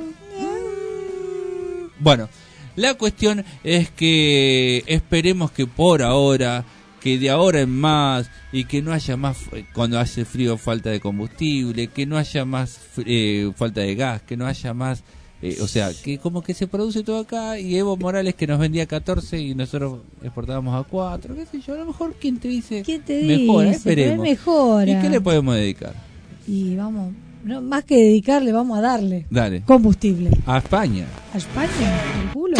Bueno, la cuestión es que esperemos que por ahora, que de ahora en más, y que no haya más, cuando hace frío, falta de combustible, que no haya más falta de gas, que no haya más, o sea, que como que se produce todo acá, y Evo Morales que nos vendía 14 y nosotros exportábamos a 4, qué sé yo, a lo mejor, ¿quién te dice? Mejora, esperemos. Mejora. ¿Y qué le podemos dedicar? Y vamos, no, más que dedicarle, vamos a darle. Dale. Combustible. A España. A España, el culo.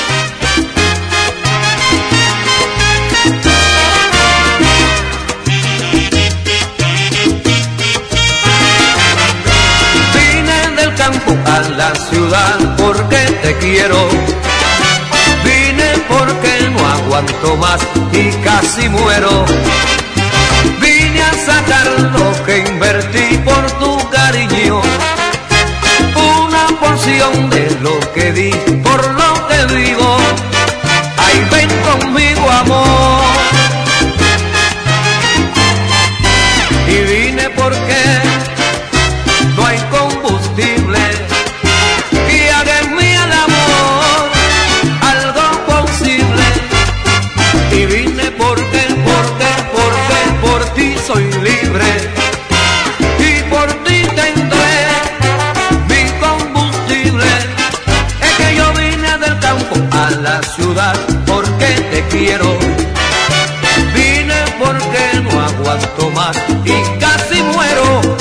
A la ciudad porque te quiero, vine porque no aguanto más y casi muero, vine a sacar lo que invertí por tu cariño, una porción de lo que di por lo que digo, ay ven conmigo amor, y vine porque no hay combustible que haga en mí el amor algo posible, y vine porque por ti soy libre y por ti tendré mi combustible. Es que yo vine del campo a la ciudad porque te quiero, vine porque no aguanto más y casi muero.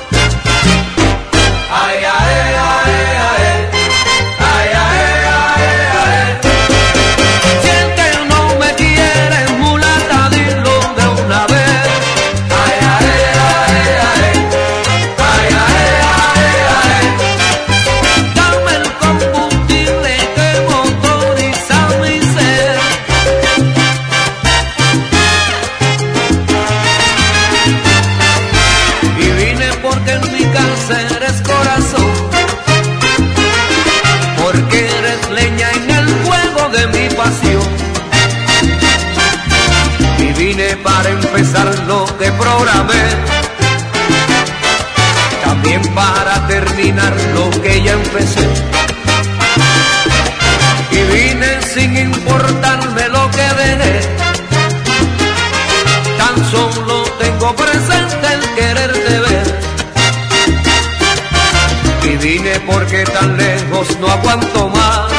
Para empezar lo que programé, también para terminar lo que ya empecé, y vine sin importarme lo que dejé, tan solo tengo presente el quererte ver, y vine porque tan lejos no aguanto más,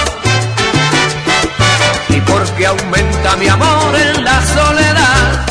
y porque aumenta mi amor en la soledad.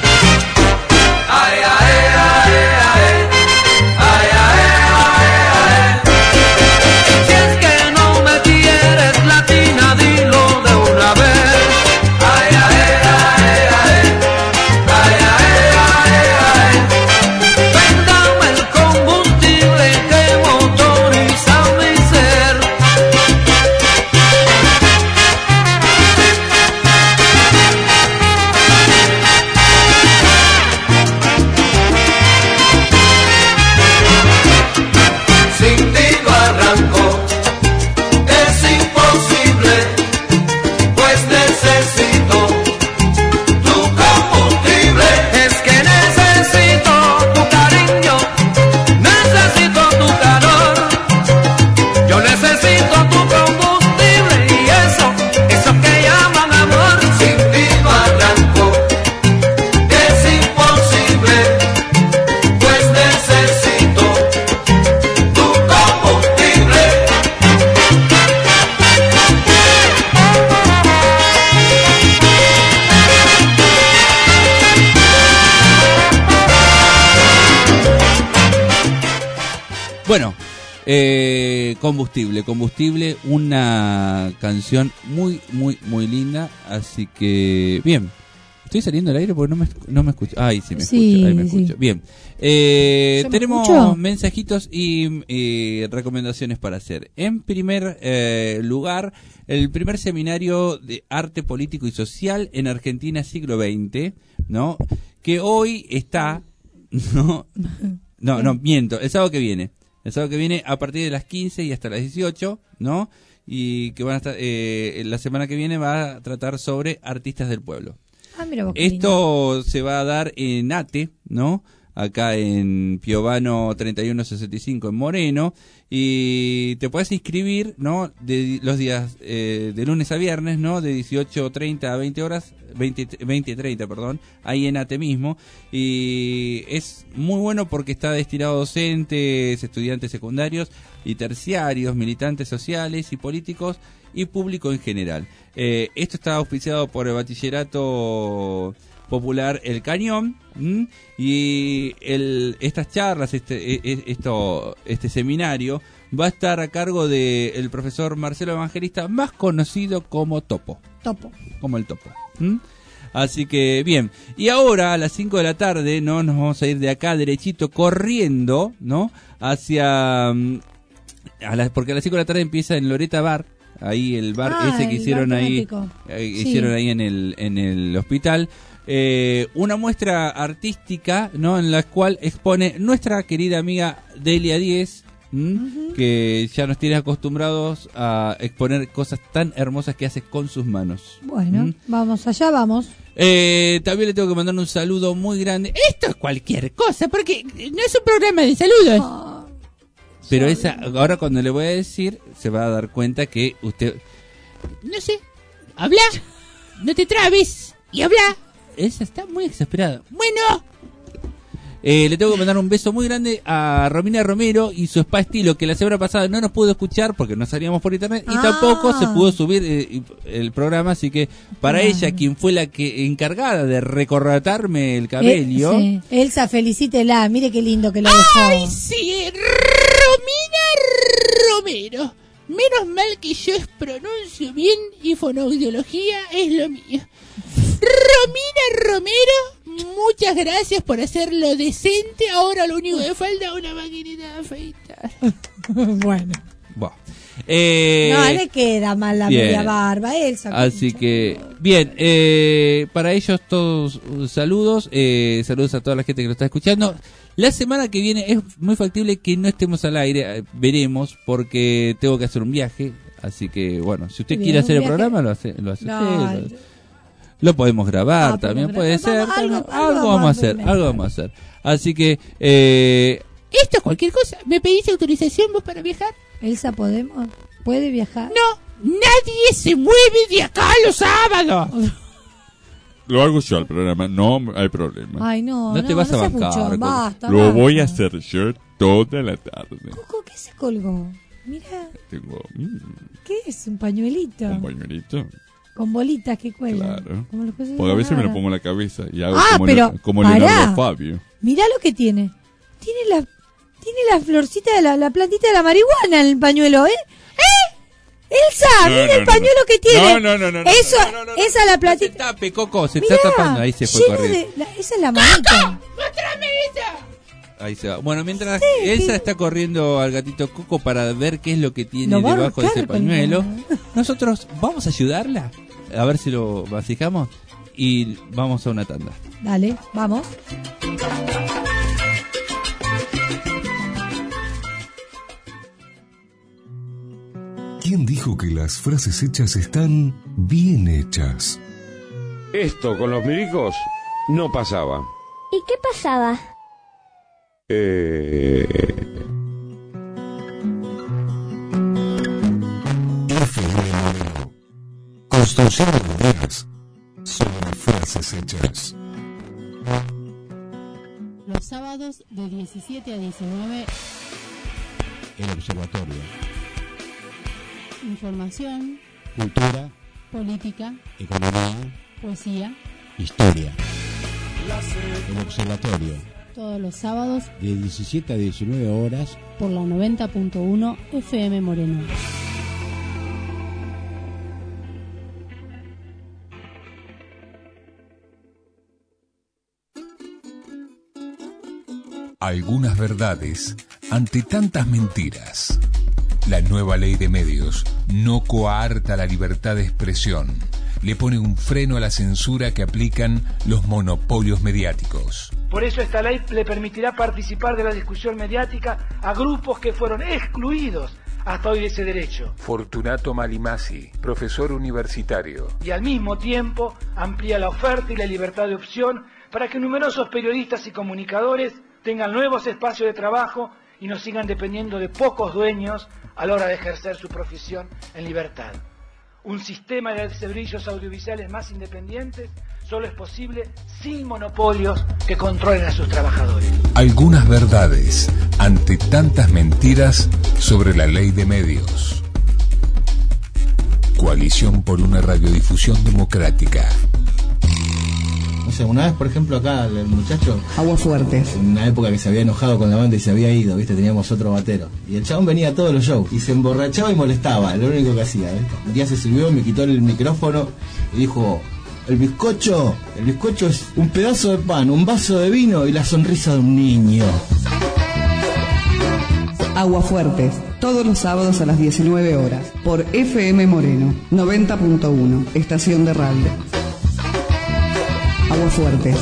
Bueno, Combustible, una canción muy linda, así que bien. Estoy saliendo al aire porque no me escucho. Ay, sí me escucho, ahí me escucho. Bien. Tenemos mensajitos y recomendaciones para hacer. En primer lugar, el primer seminario de arte político y social en Argentina siglo XX, ¿no? Que hoy está No, miento, el sábado que viene. El sábado que viene a partir de las 15 y hasta las 18, ¿no? Y que van a estar, la semana que viene va a tratar sobre artistas del pueblo. Mira vos, esto se va a dar en ATE, ¿no? Acá en Piovano 3165 en Moreno, y te puedes inscribir, ¿no? De los días de lunes a viernes, ¿no? De 18:30 a 20:30, perdón, ahí en ATE mismo, y es muy bueno porque está destinado a docentes, estudiantes secundarios y terciarios, militantes sociales y políticos y público en general. Esto está auspiciado por el Bachillerato Popular El Cañón, y estas charlas, este seminario va a estar a cargo del profesor Marcelo Evangelista, más conocido como Topo. Como el Topo. Así que bien, y ahora a las 5 de la tarde, ¿no? Nos vamos a ir de acá derechito corriendo, ¿no? Hacia porque a las 5 de la tarde empieza en Loreta Bar, ahí el bar ese que hicieron ahí, hicieron ahí en el hospital. Una muestra artística, ¿no? En la cual expone nuestra querida amiga Delia Díez, que ya nos tiene acostumbrados a exponer cosas tan hermosas que hace con sus manos. Bueno, vamos allá, vamos. También le tengo que mandar un saludo muy grande. Esto es cualquier cosa, porque no es un programa de saludos. Pero ahora cuando le voy a decir, se va a dar cuenta que usted... No sé, habla, no te trabes y habla. Esa está muy exasperada. Bueno, le tengo que mandar un beso muy grande a Romina Romero y su Spa Estilo, que la semana pasada no nos pudo escuchar porque no salíamos por internet y tampoco se pudo subir el programa, así que para ella, quien fue la que encargada de recortarme el cabello. Sí. Elsa, felicítela, mire qué lindo que lo dejó. ¡Ay, sí! Romina Romero. Menos mal que yo pronuncio bien y fonoaudiología es lo mío. Romina Romero, muchas gracias por hacerlo decente. Ahora lo único que falta es una maquinita de afeitar. Bueno. Bueno. No le queda mal la media barba, Elsa. Así que, bien, para ellos todos saludos, saludos a toda la gente que lo está escuchando. La semana que viene es muy factible que no estemos al aire, veremos, porque tengo que hacer un viaje. Así que, bueno, si usted quiere hacer el programa, lo hace. Lo podemos grabar, también puede ser. Algo vamos a hacer. Así que, esto es cualquier cosa. ¿Me pedís autorización vos para viajar? Elsa, ¿puede viajar? No, nadie se mueve de acá los sábados. Lo hago yo al programa, no hay problema. Ay, no te vas a bancar. Basta, lo voy a hacer yo toda la tarde. Coco, ¿qué se colgó? Mira. Tengo... ¿Qué es? ¿Un pañuelito? Un pañuelito. Con bolitas que cuelgan. Claro. Porque a veces me lo pongo en la cabeza y hago como pará. Leonardo Fabio. Mirá lo que tiene. Tiene la florcita de la plantita de la marihuana en el pañuelo, ¿eh? Elsa, mira el pañuelo que tiene. No. Esa es la platita. Se tape, Coco, se está tapando. Ahí se fue corriendo. Esa es la manita. ¡Mostrame esa! Ahí se va. Bueno, mientras Elsa está corriendo al gatito Coco para ver qué es lo que tiene debajo de ese pañuelo, nosotros vamos a ayudarla. A ver si lo masticamos y vamos a una tanda. Dale, vamos. ¿Quién dijo que las frases hechas están bien hechas? Esto con los milicos no pasaba. ¿Y qué pasaba? Construcción de ideas sobre frases hechas. Los sábados de 17 a 19. El Observatorio. Información, cultura, política, economía, poesía, historia. El Observatorio. Todos los sábados de 17 a 19 horas por la 90.1 FM Moreno. Algunas verdades ante tantas mentiras. La nueva ley de medios no coarta la libertad de expresión, le pone un freno a la censura que aplican los monopolios mediáticos. Por eso esta ley le permitirá participar de la discusión mediática a grupos que fueron excluidos hasta hoy de ese derecho. Fortunato Malimasi, profesor universitario. Y al mismo tiempo amplía la oferta y la libertad de opción para que numerosos periodistas y comunicadores tengan nuevos espacios de trabajo y no sigan dependiendo de pocos dueños a la hora de ejercer su profesión en libertad. Un sistema de servicios audiovisuales más independientes solo es posible sin monopolios que controlen a sus trabajadores. Algunas verdades ante tantas mentiras sobre la ley de medios. Coalición por una radiodifusión democrática. O sea, una vez, por ejemplo, acá el muchacho... Aguafuertes. En una época que se había enojado con la banda y se había ido, ¿viste? Teníamos otro batero. Y el chabón venía a todos los shows y se emborrachaba y molestaba, lo único que hacía, ¿viste? Un día se sirvió, me quitó el micrófono y dijo... El bizcocho es un pedazo de pan, un vaso de vino y la sonrisa de un niño. Aguafuertes, todos los sábados a las 19 horas, por FM Moreno, 90.1, estación de radio. Aguafuertes.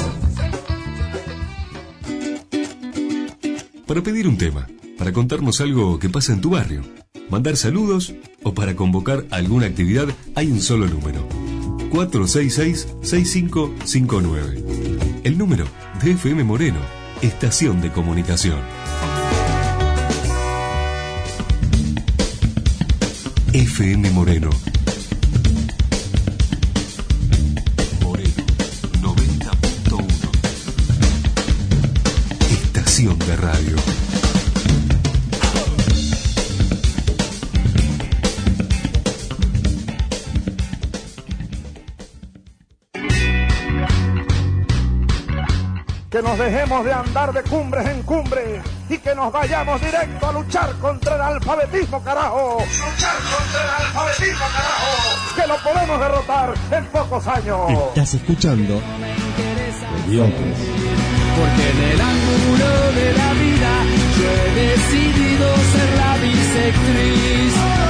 Para pedir un tema, para contarnos algo que pasa en tu barrio, mandar saludos o para convocar alguna actividad, hay un solo número. 466-6559. El número de FM Moreno, estación de comunicación. FM Moreno. Moreno 90.1. Estación de radio. Que nos dejemos de andar de cumbres en cumbres y que nos vayamos directo a luchar contra el alfabetismo, carajo. Luchar contra el alfabetismo, carajo. Que lo podemos derrotar en pocos años. Estás escuchando Idiotas. Porque en el ángulo de la vida yo he decidido ser la bisectriz.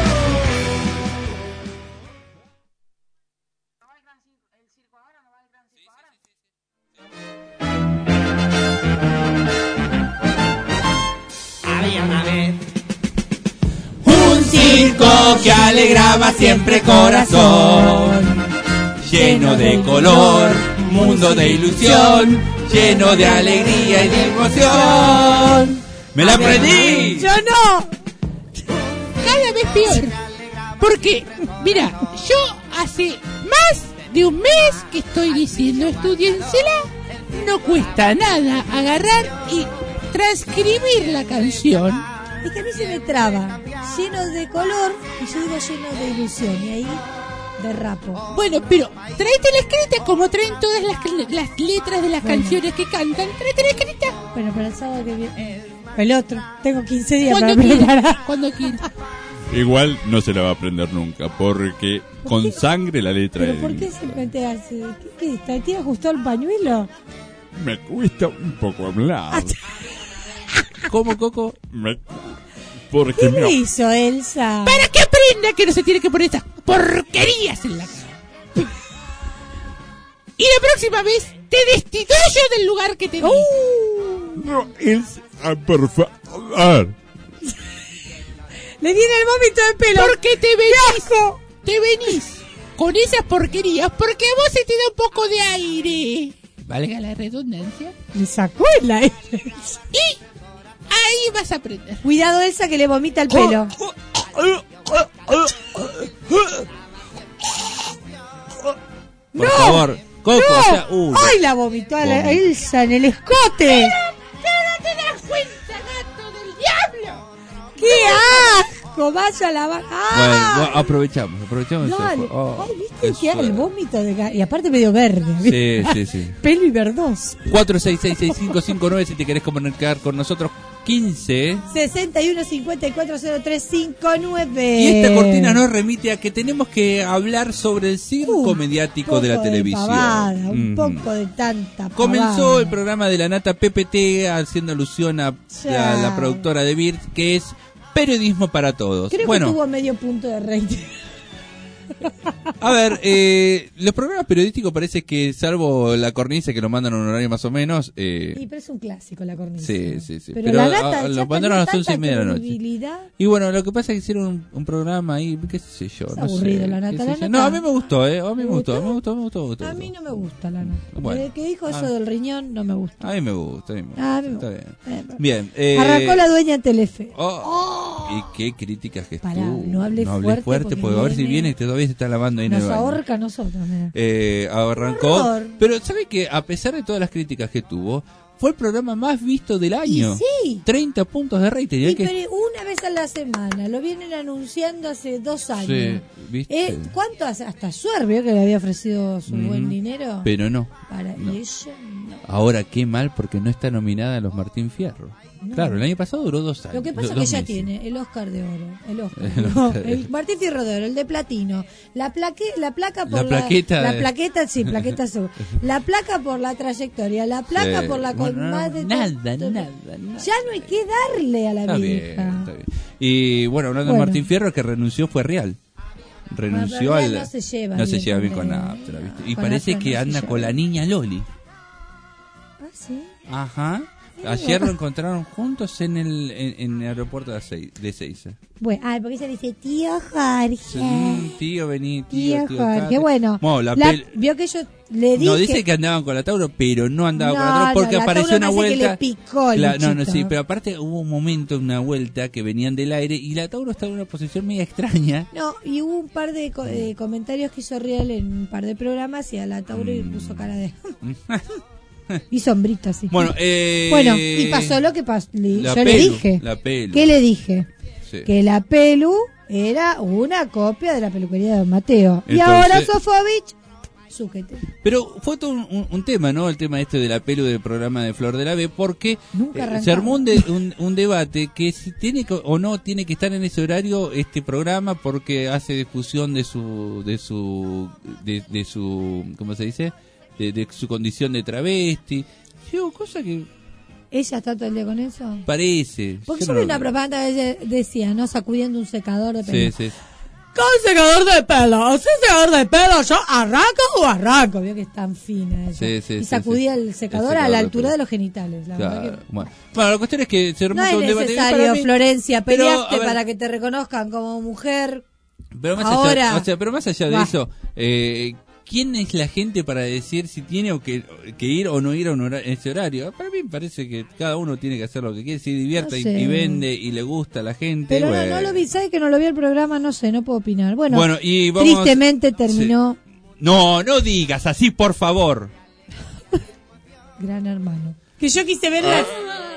Circo que alegraba siempre corazón, lleno de color, mundo de ilusión, lleno de alegría y de emoción. ¡Me la aprendí! ¡Yo no! Cada vez peor. Porque, mira, yo hace más de un mes que estoy diciendo estudiénsela, no cuesta nada agarrar y transcribir la canción. Es que a mí se me traba, lleno de color, y yo digo lleno de ilusión, y ahí derrapo. Bueno, pero tráetela escrita como traen todas las letras de las canciones que cantan. Tráetela escrita. Bueno, para el sábado que viene. El otro, tengo 15 días para quiera, preparar. Cuando quiera. Igual no se la va a aprender nunca, porque con sangre la letra ¿Pero por qué se te hace? ¿Qué ¿te ajustó el pañuelo? Me cuesta un poco hablar. ¿Cómo, Coco? ¿Qué me hizo Elsa? Para que aprenda que no se tiene que poner esas porquerías en la cara. Y la próxima vez te destituyo del lugar que te di. No, Elsa, por favor. Le viene el vómito de pelo. Porque te venís con esas porquerías porque a vos se te da un poco de aire. Valga la redundancia. Le sacó el aire. Y ahí vas a aprender. Cuidado, Elsa, que le vomita el pelo. Por favor, Coco. No. O sea, ¡Ay, la vomitó a la Elsa en el escote! Pero no te das cuenta, gato del diablo. ¡Qué asco! Vaya a lavar. Bueno, aprovechamos. Dale. Oh, ay, viste que el vómito de gato. Y aparte medio verde. Sí. Pelo y verdoso. 4666559 si te querés comunicar con nosotros. 15 61540359. Y esta cortina nos remite a que tenemos que hablar sobre el circo mediático de la televisión. Un poco de tanta pavada. Comenzó el programa de la nata PPT haciendo alusión a la productora de Birt, que es Periodismo para Todos. Creo que tuvo medio punto de rating. A ver, los programas periodísticos parece que, salvo la cornisa que lo mandan a un horario más o menos... Y pero es un clásico la cornisa. Sí. Pero la nata lo mandaron a las 11:30 de la noche. credibilidad. Y bueno, lo que pasa es que hicieron un programa ahí, qué sé yo. Es no aburrido sé, la nata. qué sé La yo. nata. No, a mí me gustó, A mí me ¿Te gustó. gustó? A mí no me gusta la nata. Bueno. Desde que dijo eso del riñón, no me gusta. A mí me gusta. A mí me Está gusta. bien. Bien. Arrancó la dueña en Telefe. Y qué críticas que Pará, estuvo. no hablé fuerte porque a ver si viene que todavía se está lavando ahí en el Nos baño. ahorca a nosotros, mira. Arrancó. Horror. Pero ¿sabe que a pesar de todas las críticas que tuvo, fue el programa más visto del año? Y sí. 30 puntos de rating. Y pero una vez a la semana, lo vienen anunciando hace 2 años. Sí, ¿viste? ¿Cuánto hace? Hasta Suer vio que le había ofrecido su buen dinero. Pero no. Y ella no. Ahora qué mal porque no está nominada a los Martín Fierro. No. Claro, el año pasado duró 2 años. Lo que pasa es que 2 ella meses. tiene el Oscar de oro, el Martín Fierro de oro, el de platino, la placa por La plaqueta la de- plaqueta, sí, plaqueta azul, la placa por la trayectoria, la placa Sí. por la Bueno, más de nada. Ya no hay que darle a la Está vieja. bien, está bien. Y bueno, hablando de Bueno. Martín Fierro, que renunció fue real. Renunció Real al. no se lleva no se bien lleva bien con con él. Aptra, ¿viste? Y Con parece Aptra que no se anda lleva con la bien. niña Loli. Ah, sí. Ajá. Ayer lo encontraron juntos en el aeropuerto de Ezeiza. Bueno, porque ella dice tío Jorge. Tío, vení, Tío tío. Jorge, Cate. bueno. Vio que yo le dije. No, dice que andaban con la Tauro, pero no andaba con la No, Tauro porque no, la apareció Tauro una parece que vuelta. le picó el No, bichito. sí, pero aparte hubo un momento, una vuelta que venían del aire y la Tauro estaba en una posición media extraña. No, y hubo un par de comentarios que hizo Real en un par de programas y a la Tauro y puso cara de. Y sombrita, así. Bueno, bueno, y pasó lo que pasó. Yo le dije. La Pelu. ¿Qué le dije? Sí. Que la Pelu era una copia de la peluquería de Don Mateo. Y Entonces- ahora Sofovich, sújete. Pero fue todo un tema, ¿no? El tema este de la Pelu del programa de Flor de la B, porque Nunca se armó un debate que si tiene o no tiene que estar en ese horario este programa porque hace difusión de su ¿cómo se dice? De su condición de travesti. Digo, cosa que ¿Ella está todo el día con eso? parece. Porque Yo yo no vi lo una veo. propaganda que ella decía, ¿no? Sacudiendo un secador de pelo. Sí, sí. ¿Qué un secador de pelo? ¿Es un secador de pelo? ¿Yo arranco? Vio que es tan fina ella. Sí, sí, y sí, sacudía sí. el secador El a la secador de altura pelo. de los genitales. La verdad Claro, que bueno, la cuestión es que se armó no es todo un debate. necesario, Para mí- Florencia. Pero, Peleaste a ver, para que te reconozcan como mujer. Pero más Ahora, allá, pero más allá de va. eso, ¿quién es la gente para decir si tiene o que ir o no ir a ese horario? Para mí me parece que cada uno tiene que hacer lo que quiere, si divierta No y sé. vende y le gusta a la gente. Pero bueno. no lo vi, ¿sabes que no lo vi el programa? No sé, no puedo opinar. Bueno, Y vamos, tristemente terminó No digas así, por favor. Gran Hermano. Que yo quise ver la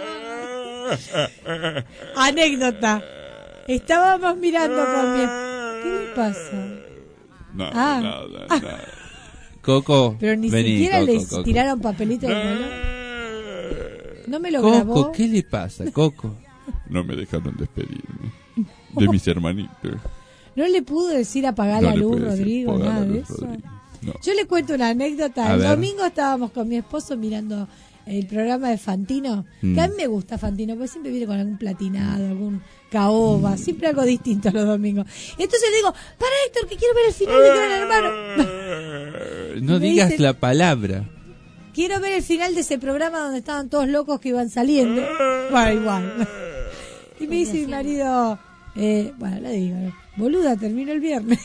anécdota. Estábamos mirando con mi... ¿Qué le pasa? Nada. Coco, Pero ni vení, siquiera Coco, les Coco. tiraron papelito de color. No me lo Coco, grabó. ¿qué le pasa, Coco? No me dejaron despedirme de mis hermanitos. No le pudo decir apagar No la le luz, pude decir, Rodrigo, apagar nada la de luz, eso. Rodrigo. No. Yo le cuento una anécdota. A El ver. domingo estábamos con mi esposo mirando el programa de Fantino, que a mí me gusta Fantino, porque siempre viene con algún platinado, algún caoba, siempre algo distinto los domingos. Entonces le digo, para Héctor, que quiero ver el final de Gran Hermano. No Me digas dice- la palabra. Quiero ver el final de ese programa donde estaban todos locos que iban saliendo. Bueno, igual. Y me dice mi marido, bueno, le digo, boluda, termino el viernes.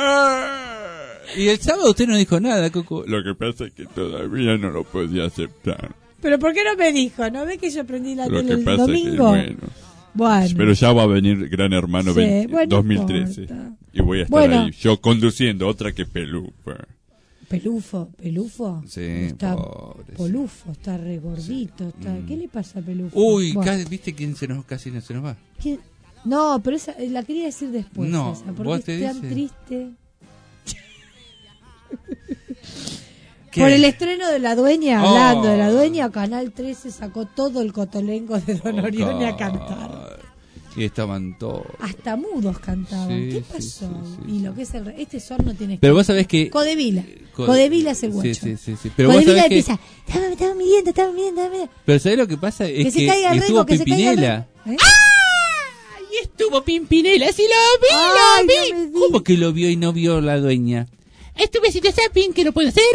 Y el sábado usted no dijo nada, Coco. Lo que pasa es que todavía no lo podía aceptar. Pero ¿por qué no me dijo? ¿No ve que yo prendí la Lo tele que el pasa es que, domingo? bueno. Pero ya va a venir Gran Hermano Sí, bueno, 2013. importa. Y voy a estar Bueno. ahí, yo conduciendo otra que Pelupa. ¿Pelufo? Sí, Está pobre, Polufo, está re gordito. Está... ¿Qué le pasa a Pelufo? Uy, Bueno, ¿viste quién casi no se nos va? ¿quién? No, pero esa, la quería decir después. No, esa, porque ¿vos te es tan dice? triste. ¿Qué? Por el estreno de La Dueña, Oh. hablando de La Dueña, Canal 13 sacó todo el cotolengo de Don Orione a cantar. Y estaban todos. Hasta mudos cantaban. Sí, ¿Qué sí, pasó? sí, Y lo que es este sol no tiene Pero vos sabés que... Codevila. Codevila es el guacho. Sí. Pero vos Codevila sabés que... empieza, estaba midiendo. Pero ¿sabés lo que pasa? Es Que se caiga el estuvo Rengo, que se caiga el Pimpinela. Rengo. ¿Eh? Y estuvo Pimpinela, sí lo vi. ¿Cómo que lo vio y no vio la dueña? Estuve haciendo zapping, que no puedo hacer.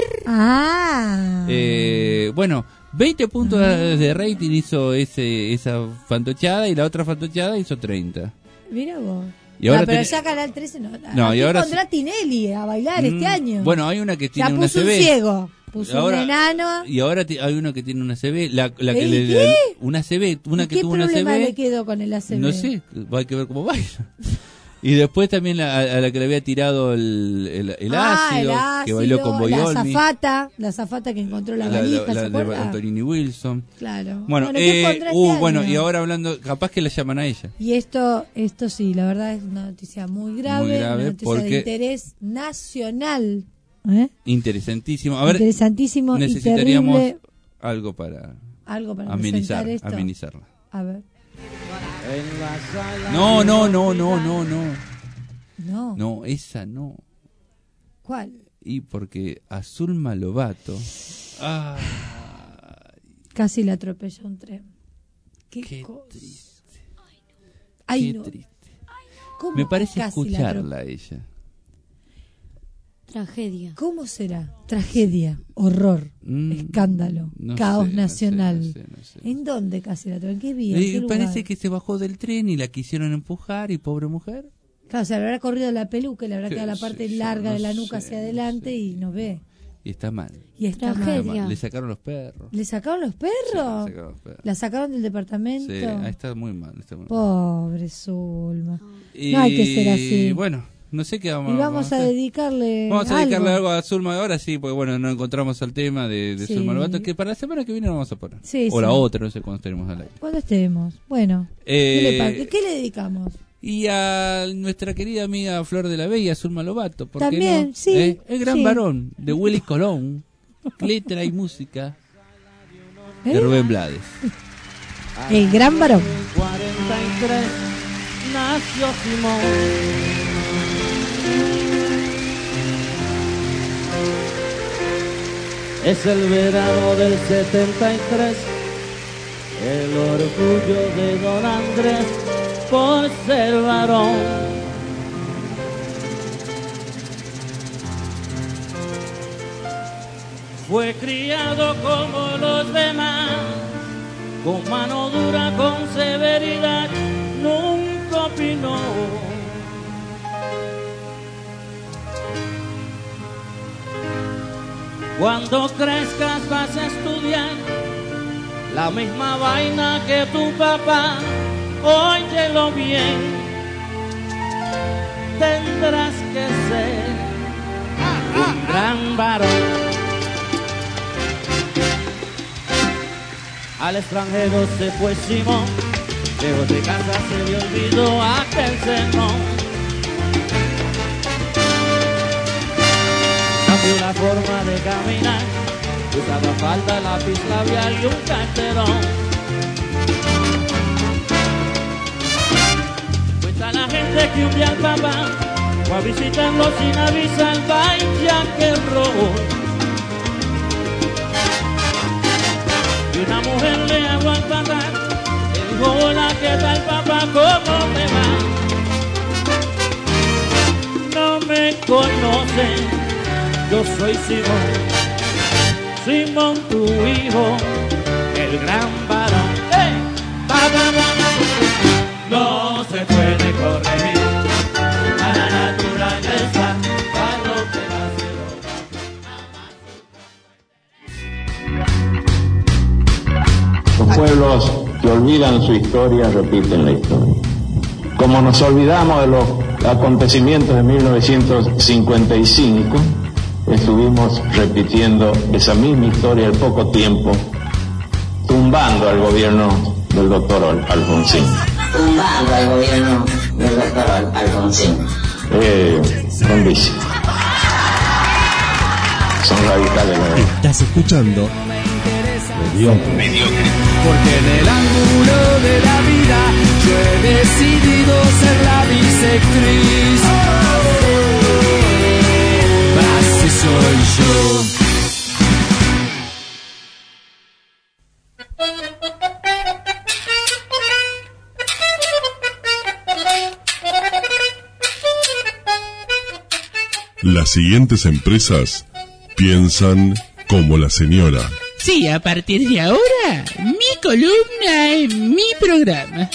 Bueno, 20 puntos de rating hizo esa fantochada y la otra fantochada hizo 30. Mira vos. Y ahora pero ya Canal 13 no. No, y ahora pondrá Tinelli a bailar este año. Bueno, hay una que tiene una puso CB. un ciego, puso ahora, un enano. Y ahora hay uno que tiene una CB. Una CB, una que tuvo una CB. ¿Qué problema le quedó con el ACB? No sé, hay que ver cómo baila. Y después también a la que le había tirado el ácido, que bailó con Boyolmi. La azafata que encontró la valija, ¿se acuerda? De Antonini Wilson. Claro. Bueno, y ahora hablando, capaz que la llaman a ella. Y esto sí, la verdad es una noticia muy grave una noticia de interés nacional. Interesantísimo. A ver, interesantísimo necesitaríamos y terrible. algo para amenizarla. A ver. No, esa no. ¿Cuál? Y porque Azulma Lobato casi le atropelló un tren. Qué triste. Ay, qué no. triste. ¿Cómo me parece casi escucharla a ella. Tragedia. ¿Cómo será? Tragedia, horror, escándalo, caos nacional. No sé. ¿En dónde casi la atropelló? ¿En qué vía? ¿En qué parece lugar? que se bajó del tren y la quisieron empujar y pobre mujer. Claro, se le habrá corrido la peluca, le habrá quedado la parte larga de la nuca hacia adelante y no ve. Y está mal. Y está mal. Le sacaron los perros. ¿Le sacaron los perros? Sí, le sacaron los perros. ¿La sacaron del departamento? Sí, está muy mal. Pobre Zulma. No hay que ser así. Bueno, no sé qué vamos a hacer. Y vamos a dedicarle algo a Zulma ahora, sí, porque bueno, no encontramos el tema de Zulma Lobato, que para la semana que viene lo vamos a poner. La otra, no sé cuándo estaremos al aire. Cuando estemos. Bueno, ¿qué le dedicamos? Y a nuestra querida amiga Flor de la Bella, Zulma Lobato, ¿por también, qué no? sí. El gran varón de Willy Colón, letra y música de Rubén Blades. El gran varón. 43 nació Simón. Es el verano del 73, el orgullo de don Andrés por ser varón. Fue criado como los demás, con mano dura, con severidad, nunca opinó. Cuando crezcas vas a estudiar la misma vaina que tu papá, óyelo bien, tendrás que ser un gran varón. Al extranjero se fue Simón, lejos de casa se le olvidó aquel sermón. Cambió la forma de caminar, usaba falda, lápiz labial y un carterón. Cuenta la gente que un día el papá fue a visitarlo sin avisar, vaya que error. Y una mujer le habló al papá, le dijo: hola, ¿qué tal papá? ¿Cómo te va? No me conocen, yo soy Simón, Simón tu hijo, el gran varón. ¡Hey! No se puede corregir a la naturaleza, a lo que Los pueblos que olvidan su historia repiten la historia. Como nos olvidamos de los acontecimientos de 1955, estuvimos repitiendo esa misma historia al poco tiempo, tumbando al gobierno del doctor Alfonsín. Tumbando al gobierno del doctor Alfonsín. Con bici. Son radicales, ¿no? Estás escuchando Mediocre. Porque en el ángulo de la vida yo he decidido ser la bisectriz. Así soy yo. Las siguientes empresas piensan como la señora. Sí, a partir de ahora, mi columna en mi programa.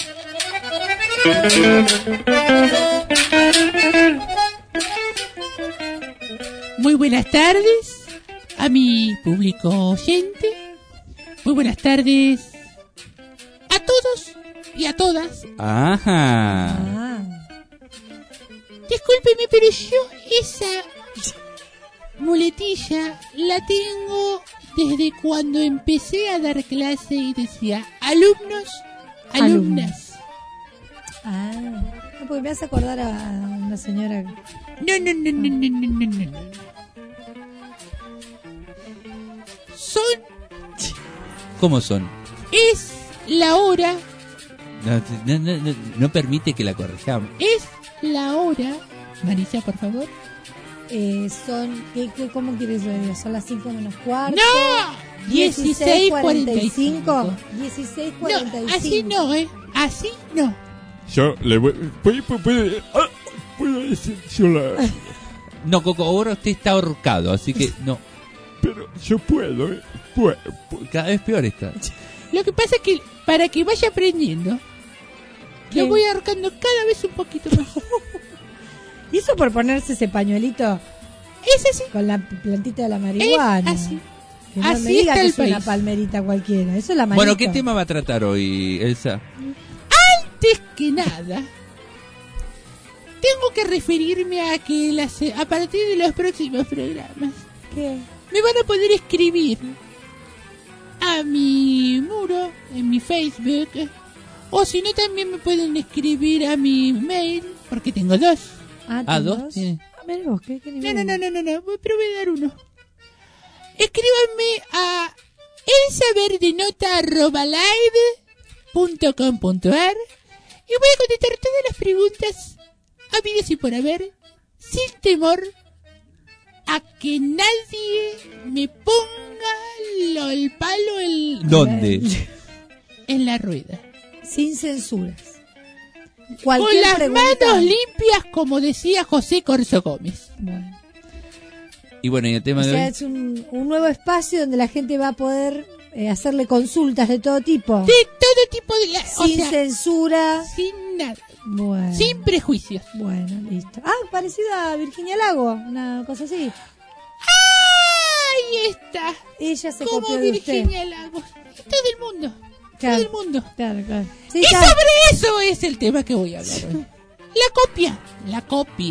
Muy buenas tardes a mi público oyente. Muy buenas tardes a todos y a todas. Ajá. Discúlpeme, pero yo esa muletilla la tengo desde cuando empecé a dar clase y decía alumnos, alumnas. Ah, porque me hace acordar a una señora. No. Son. ¿Cómo son? Es la hora. No permite que la corrijamos. Es la hora. Marisa, por favor. Son. ¿Cómo quieres decir? ¿Son las 5 menos cuarto? ¡No! 16:45. 16:45. No, así no, así no. Yo le voy. ¿Puedo decir yo la.? No, Coco, ahora usted está ahorcado, así que no. Pero yo puedo, Cada vez peor está. Lo que pasa es que para que vaya aprendiendo, lo voy ahorcando cada vez un poquito más. ¿Y eso por ponerse ese pañuelito? Es así. Con la plantita de la marihuana. Es así. Que no así me diga está que el es una país. palmerita cualquiera. Eso es la manito. Bueno, ¿qué tema va a tratar hoy, Elsa? Antes que nada, tengo que referirme a que a partir de los próximos programas, ¿qué? Me van a poder escribir a mi muro, en mi Facebook, o si no también me pueden escribir a mi mail, porque tengo dos. ¿Dos? ¿Tiene? Mira vos, ¿qué nivel? No, pero voy a dar uno. Escríbanme a elsaverdenota@live.com.ar y voy a contestar todas las preguntas habidas y por haber, sin temor a que nadie me ponga el palo ¿Dónde? En la rueda. Sin censuras. Con las manos limpias, como decía José Corso Gómez. Bueno. Y bueno, y el tema de hoy. Es un nuevo espacio donde la gente va a poder hacerle consultas de todo tipo. De todo tipo sin censura. Sin nada. Bueno. Sin prejuicios. Bueno, listo. Parecido a Virginia Lago, una cosa así. Ahí está. Ella se como copió de Virginia usted. Lagos. Todo el mundo. Claro, todo el mundo. Claro. Sí, y claro. sobre eso es el tema que voy a hablar hoy. La copia. La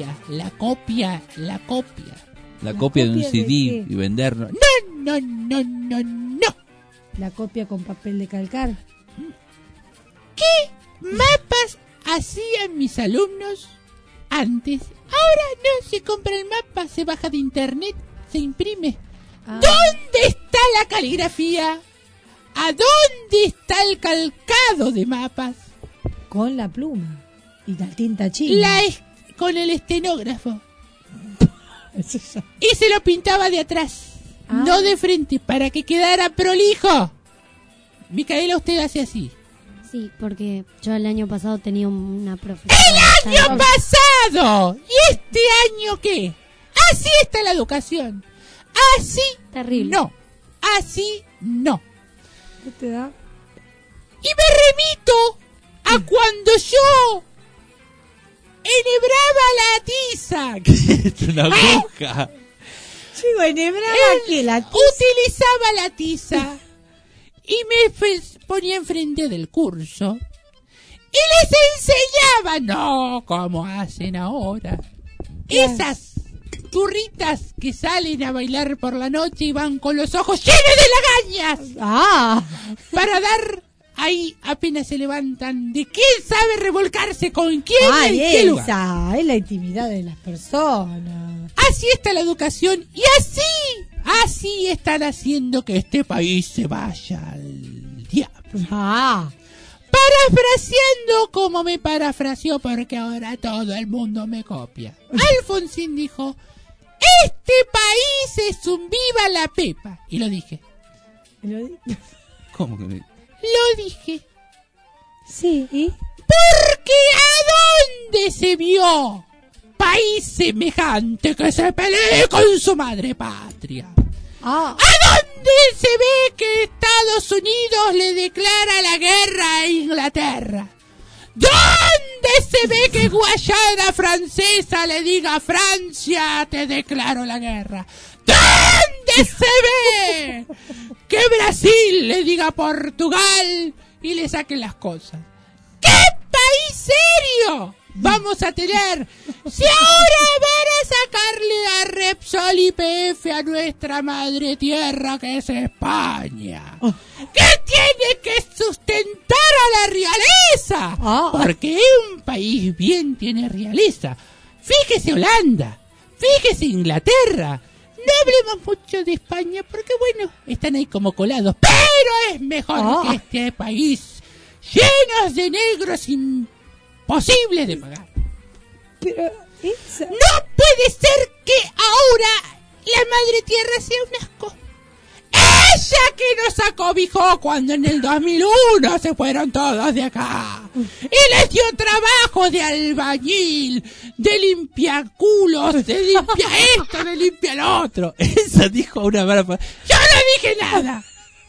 copia de un CD y venderlo. No. La copia con papel de calcar. ¿Qué mapas hacían mis alumnos antes? Ahora no se compra el mapa, se baja de internet, se imprime. ¿Dónde está la caligrafía? ¿A dónde está el calcado de mapas? Con la pluma y la tinta china. Con el estenógrafo. Y se lo pintaba de atrás, no de frente, para que quedara prolijo. Micaela, usted hace así. Sí, porque yo el año pasado tenía una profesora. ¡El año pasado! ¿Y este año qué? Así está la educación. Así. Terrible. No. Así no. ¿Qué te da? Y me remito a cuando yo enhebraba la tiza. Es una aguja. Chico, enhebraba que la tiza. Utilizaba la tiza y me ponía enfrente del curso y les enseñaba, no como hacen ahora, esas turritas que salen a bailar por la noche y van con los ojos llenos de lagañas para dar ahí apenas se levantan de quién sabe revolcarse con quién en qué lugar. Es la intimidad de las personas. Así está la educación y así están haciendo que este país se vaya al diablo. Parafraseando como me parafraseó, porque ahora todo el mundo me copia. Alfonsín dijo: este país es un viva la Pepa. Y lo dije. ¿Cómo que no? Lo dije. Sí, ¿y? Porque ¿a dónde se vio país semejante que se pelee con su madre patria? ¿A dónde se ve que Estados Unidos le declara la guerra a Inglaterra? ¿Dónde se ve que Guayana Francesa le diga a Francia, te declaro la guerra? ¿Dónde se ve que Brasil le diga a Portugal y le saquen las cosas? ¿Qué país serio vamos a tener si ahora van a sacarle a Repsol y YPF a nuestra madre tierra que es España? Que tiene que sustentar a la realeza, porque un país bien tiene realeza. Fíjese Holanda, fíjese Inglaterra. No hablemos mucho de España porque bueno, están ahí como colados, pero es mejor que este país llenos de negros imposibles de pagar. Pero no puede ser que ahora la madre tierra sea un asco. Ella que nos acobijó cuando en el 2001 se fueron todos de acá y les dio trabajo de albañil, de limpiaculos, de limpia esto, de limpia lo otro. Eso dijo una mala. Yo no dije nada.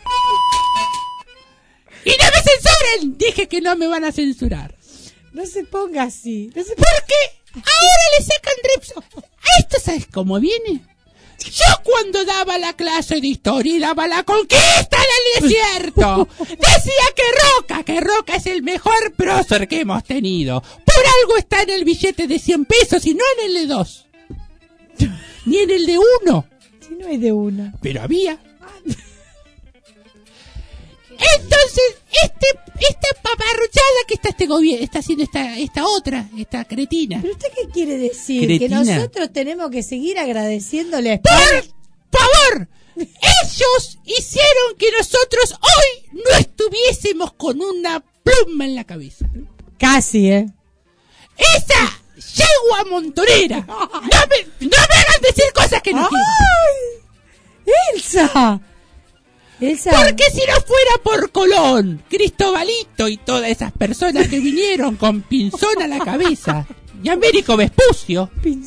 Y no me censuren. Dije que no me van a censurar. No se ponga así. ¿Por qué? Ahora le sacan Repsol. ¿Esto sabes cómo viene? Yo cuando daba la clase de historia y daba la conquista del desierto, decía que Roca es el mejor prócer que hemos tenido. Por algo está en el billete de 100 pesos y no en el de 2. Ni en el de 1. Si no hay de 1. Pero había. Entonces, esta paparruchada que está este gobierno, está haciendo esta cretina. ¿Pero usted qué quiere decir? Cretina. Que nosotros tenemos que seguir agradeciéndole a España. ¡Por favor! Ellos hicieron que nosotros hoy no estuviésemos con una pluma en la cabeza. Casi, ¡Esa yegua montonera! ¡No me hagan decir cosas que no quiero! ¡Elsa! Porque si no fuera por Colón, Cristobalito y todas esas personas que vinieron con Pinzón a la cabeza y Américo Vespucio,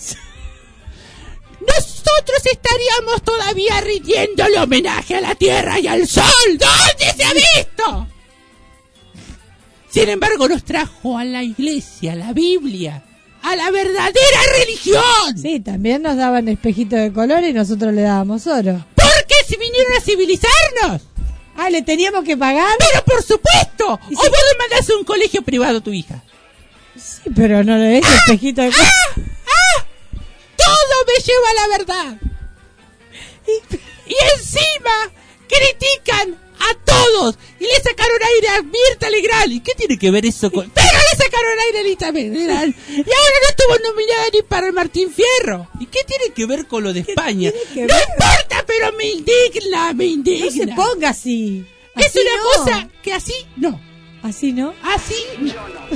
nosotros estaríamos todavía rindiéndole homenaje a la tierra y al sol. ¿Dónde se ha visto? Sin embargo, nos trajo a la iglesia, a la Biblia, a la verdadera religión. Sí, también nos daban espejitos de color y nosotros le dábamos oro. ¿Por qué si vinieron a civilizarnos? ¿Le teníamos que pagar? ¡Pero por supuesto! ¿O vos le mandás a un colegio privado a tu hija? Sí, pero no le des espejito de color. Todo me lleva a la verdad. Y encima critican a todos y le sacaron aire a Mirta Legrand. ¿Y qué tiene que ver eso con...? Pero le sacaron aire a Mirta Legrand y ahora no estuvo nominada ni para el Martín Fierro. ¿Y qué tiene que ver con lo de España? No importa, pero me indigna. No se ponga así. Es una cosa que así no. ¿Así no? Así no.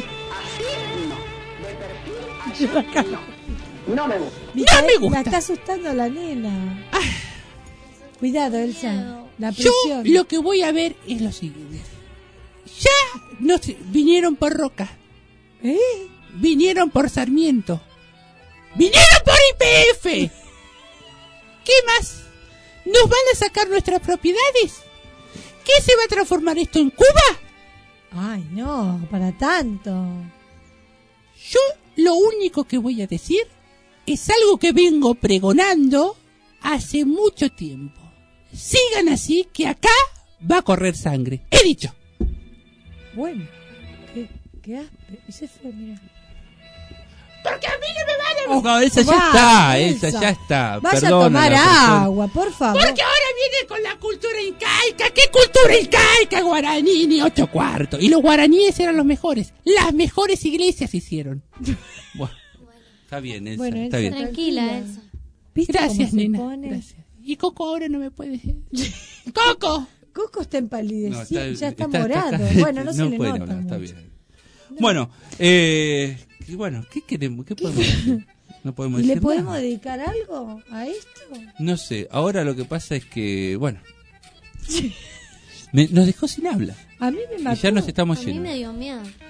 No me gusta. No me gusta. La está asustando la nena. Cuidado, Elsa. La Yo presión. lo que voy a ver es lo siguiente. Ya nos vinieron por Roca. Vinieron por Sarmiento. Vinieron por YPF. ¿Qué más? ¿Nos van a sacar nuestras propiedades? ¿Qué se va a transformar esto en Cuba? Ay, no, para tanto. Yo lo único que voy a decir es algo que vengo pregonando hace mucho tiempo. Sigan así, que acá va a correr sangre. He dicho. Bueno, qué áspero. Y se fue, mira. Porque a mí no me van a... No, esa ya está, esa ya está. Vaya a Perdona, tomar la agua, por favor. Porque ahora viene con la cultura incaica. ¿Qué cultura incaica? Guaraní ni 8 cuartos. Y los guaraníes eran los mejores. Las mejores iglesias hicieron. Bueno, está bien, Elsa, Bueno, está bien. Tranquila, Elsa. ¿Viste Gracias, cómo se nena. pone? Gracias. Y Coco ahora no me puede... ¡Coco! Coco está empalideciendo, No, ya está morado. Bueno, no se le puede nota hablar, está mucho. bien. Bueno, ¿qué queremos? ¿Qué podemos hacer? No podemos ¿Y le decir podemos nada. dedicar algo a esto? No sé, ahora lo que pasa es que, bueno, nos dejó sin habla. A mí me Y mató. ya nos estamos A mí yendo. me dio miedo.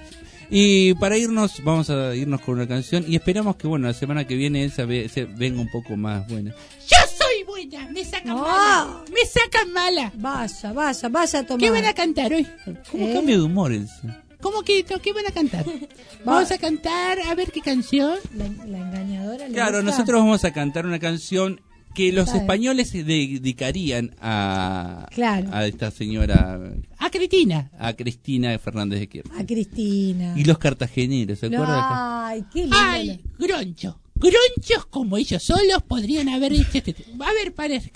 Y para irnos, vamos a irnos con una canción y esperamos que, bueno, la semana que viene esa venga un poco más buena. Yo soy buena, me sacan mala. Me sacan mala. Vaya a tomar. ¿Qué van a cantar hoy? ¿Cómo cambia de humor ese? ¿Cómo que qué van a cantar? Vamos a cantar, a ver qué canción. La engañadora. Claro, nosotros vamos a cantar una canción que los españoles se dedicarían a esta señora, a Cristina Fernández de Kirchner. A Cristina. Y los cartageneros, ¿se acuerdan? Ay, qué lindo. Ay, gronchos como ellos solos podrían haber dicho este. A ver.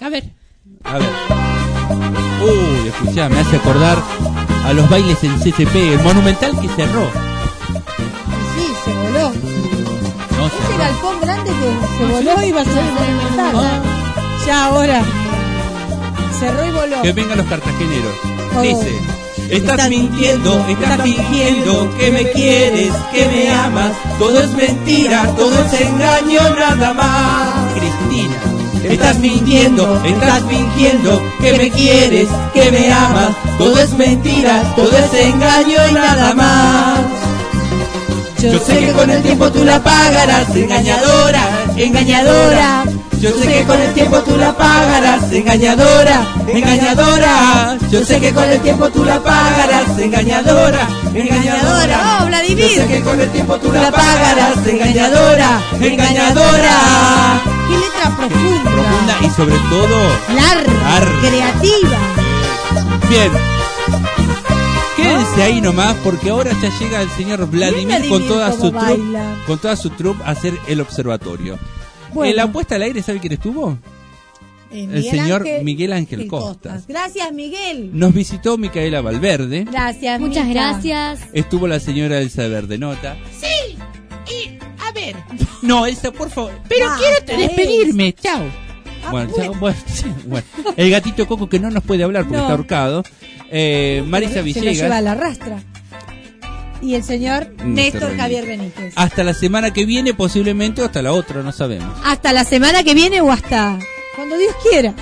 Uy, escuchá, me hace acordar a los bailes en CCP, el Monumental que cerró. Sí, se voló. No, este galpón grande que se voló y iba a ser Monumental. Ya ahora cerró y voló. Que vengan los cartageneros. Dice: estás mintiendo, estás fingiendo que me quieres, que me amas. Todo es mentira, todo es engaño, nada más. Cristina. Estás mintiendo, estás fingiendo que me quieres, que me amas. Todo es mentira, todo es engaño y nada más. Yo sé que con el tiempo tú la pagarás, engañadora, engañadora. Yo sé que con el tiempo tú la pagarás, engañadora, engañadora. Yo sé que con el tiempo tú la pagarás, engañadora, engañadora. ¡Oh, Vladimir! Yo sé que con el tiempo tú la pagarás, engañadora, engañadora. ¡Qué letra profunda! Y sobre todo larga, creativa. Bien. Quédense ahí nomás porque ahora ya llega el señor Vladimir con toda su troupe a hacer el observatorio. Bueno. En la puesta al aire, ¿sabe quién estuvo? El señor Miguel Ángel Costas. Gracias, Miguel. Nos visitó Micaela Valverde. Gracias, muchas gracias. Estuvo la señora Elsa Verdenota. Sí. Y a ver. No, Elsa, por favor. Pero quiero despedirme. Chao. Bueno, el gatito Coco que no nos puede hablar porque está ahorcado. Marisa Villegas. Se lo lleva a la rastra. Y el señor Néstor Javier Benítez. Hasta la semana que viene posiblemente o hasta la otra, no sabemos. Hasta la semana que viene o hasta cuando Dios quiera.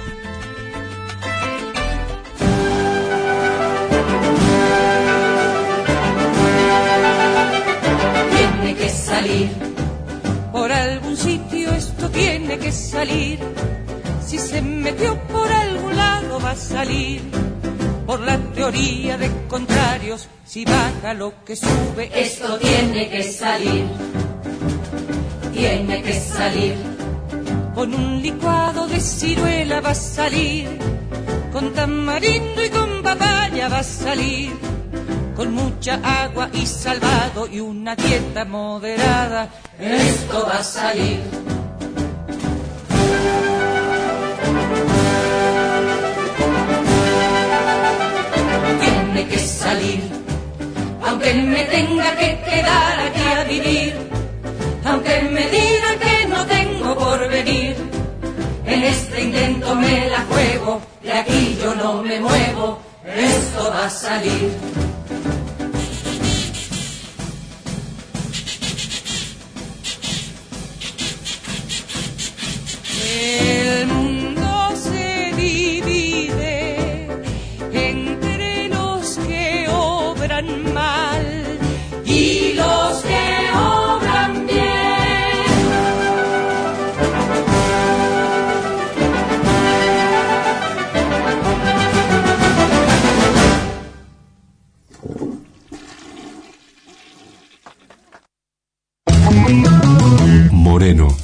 Tiene que salir por algún sitio, esto tiene que salir. Si se metió por algún lado va a salir. Por la teoría de contrarios, si baja lo que sube, esto tiene que salir. Tiene que salir. Con un licuado de ciruela va a salir. Con tamarindo y con papaya va a salir. Con mucha agua y salvado y una dieta moderada, esto va a salir. Tiene que salir, aunque me tenga que quedar aquí a vivir, aunque me digan que no tengo por venir. En este intento me la juego, de aquí yo no me muevo, esto va a salir. El mundo se divide entre los que obran mal y los que obran bien. Moreno.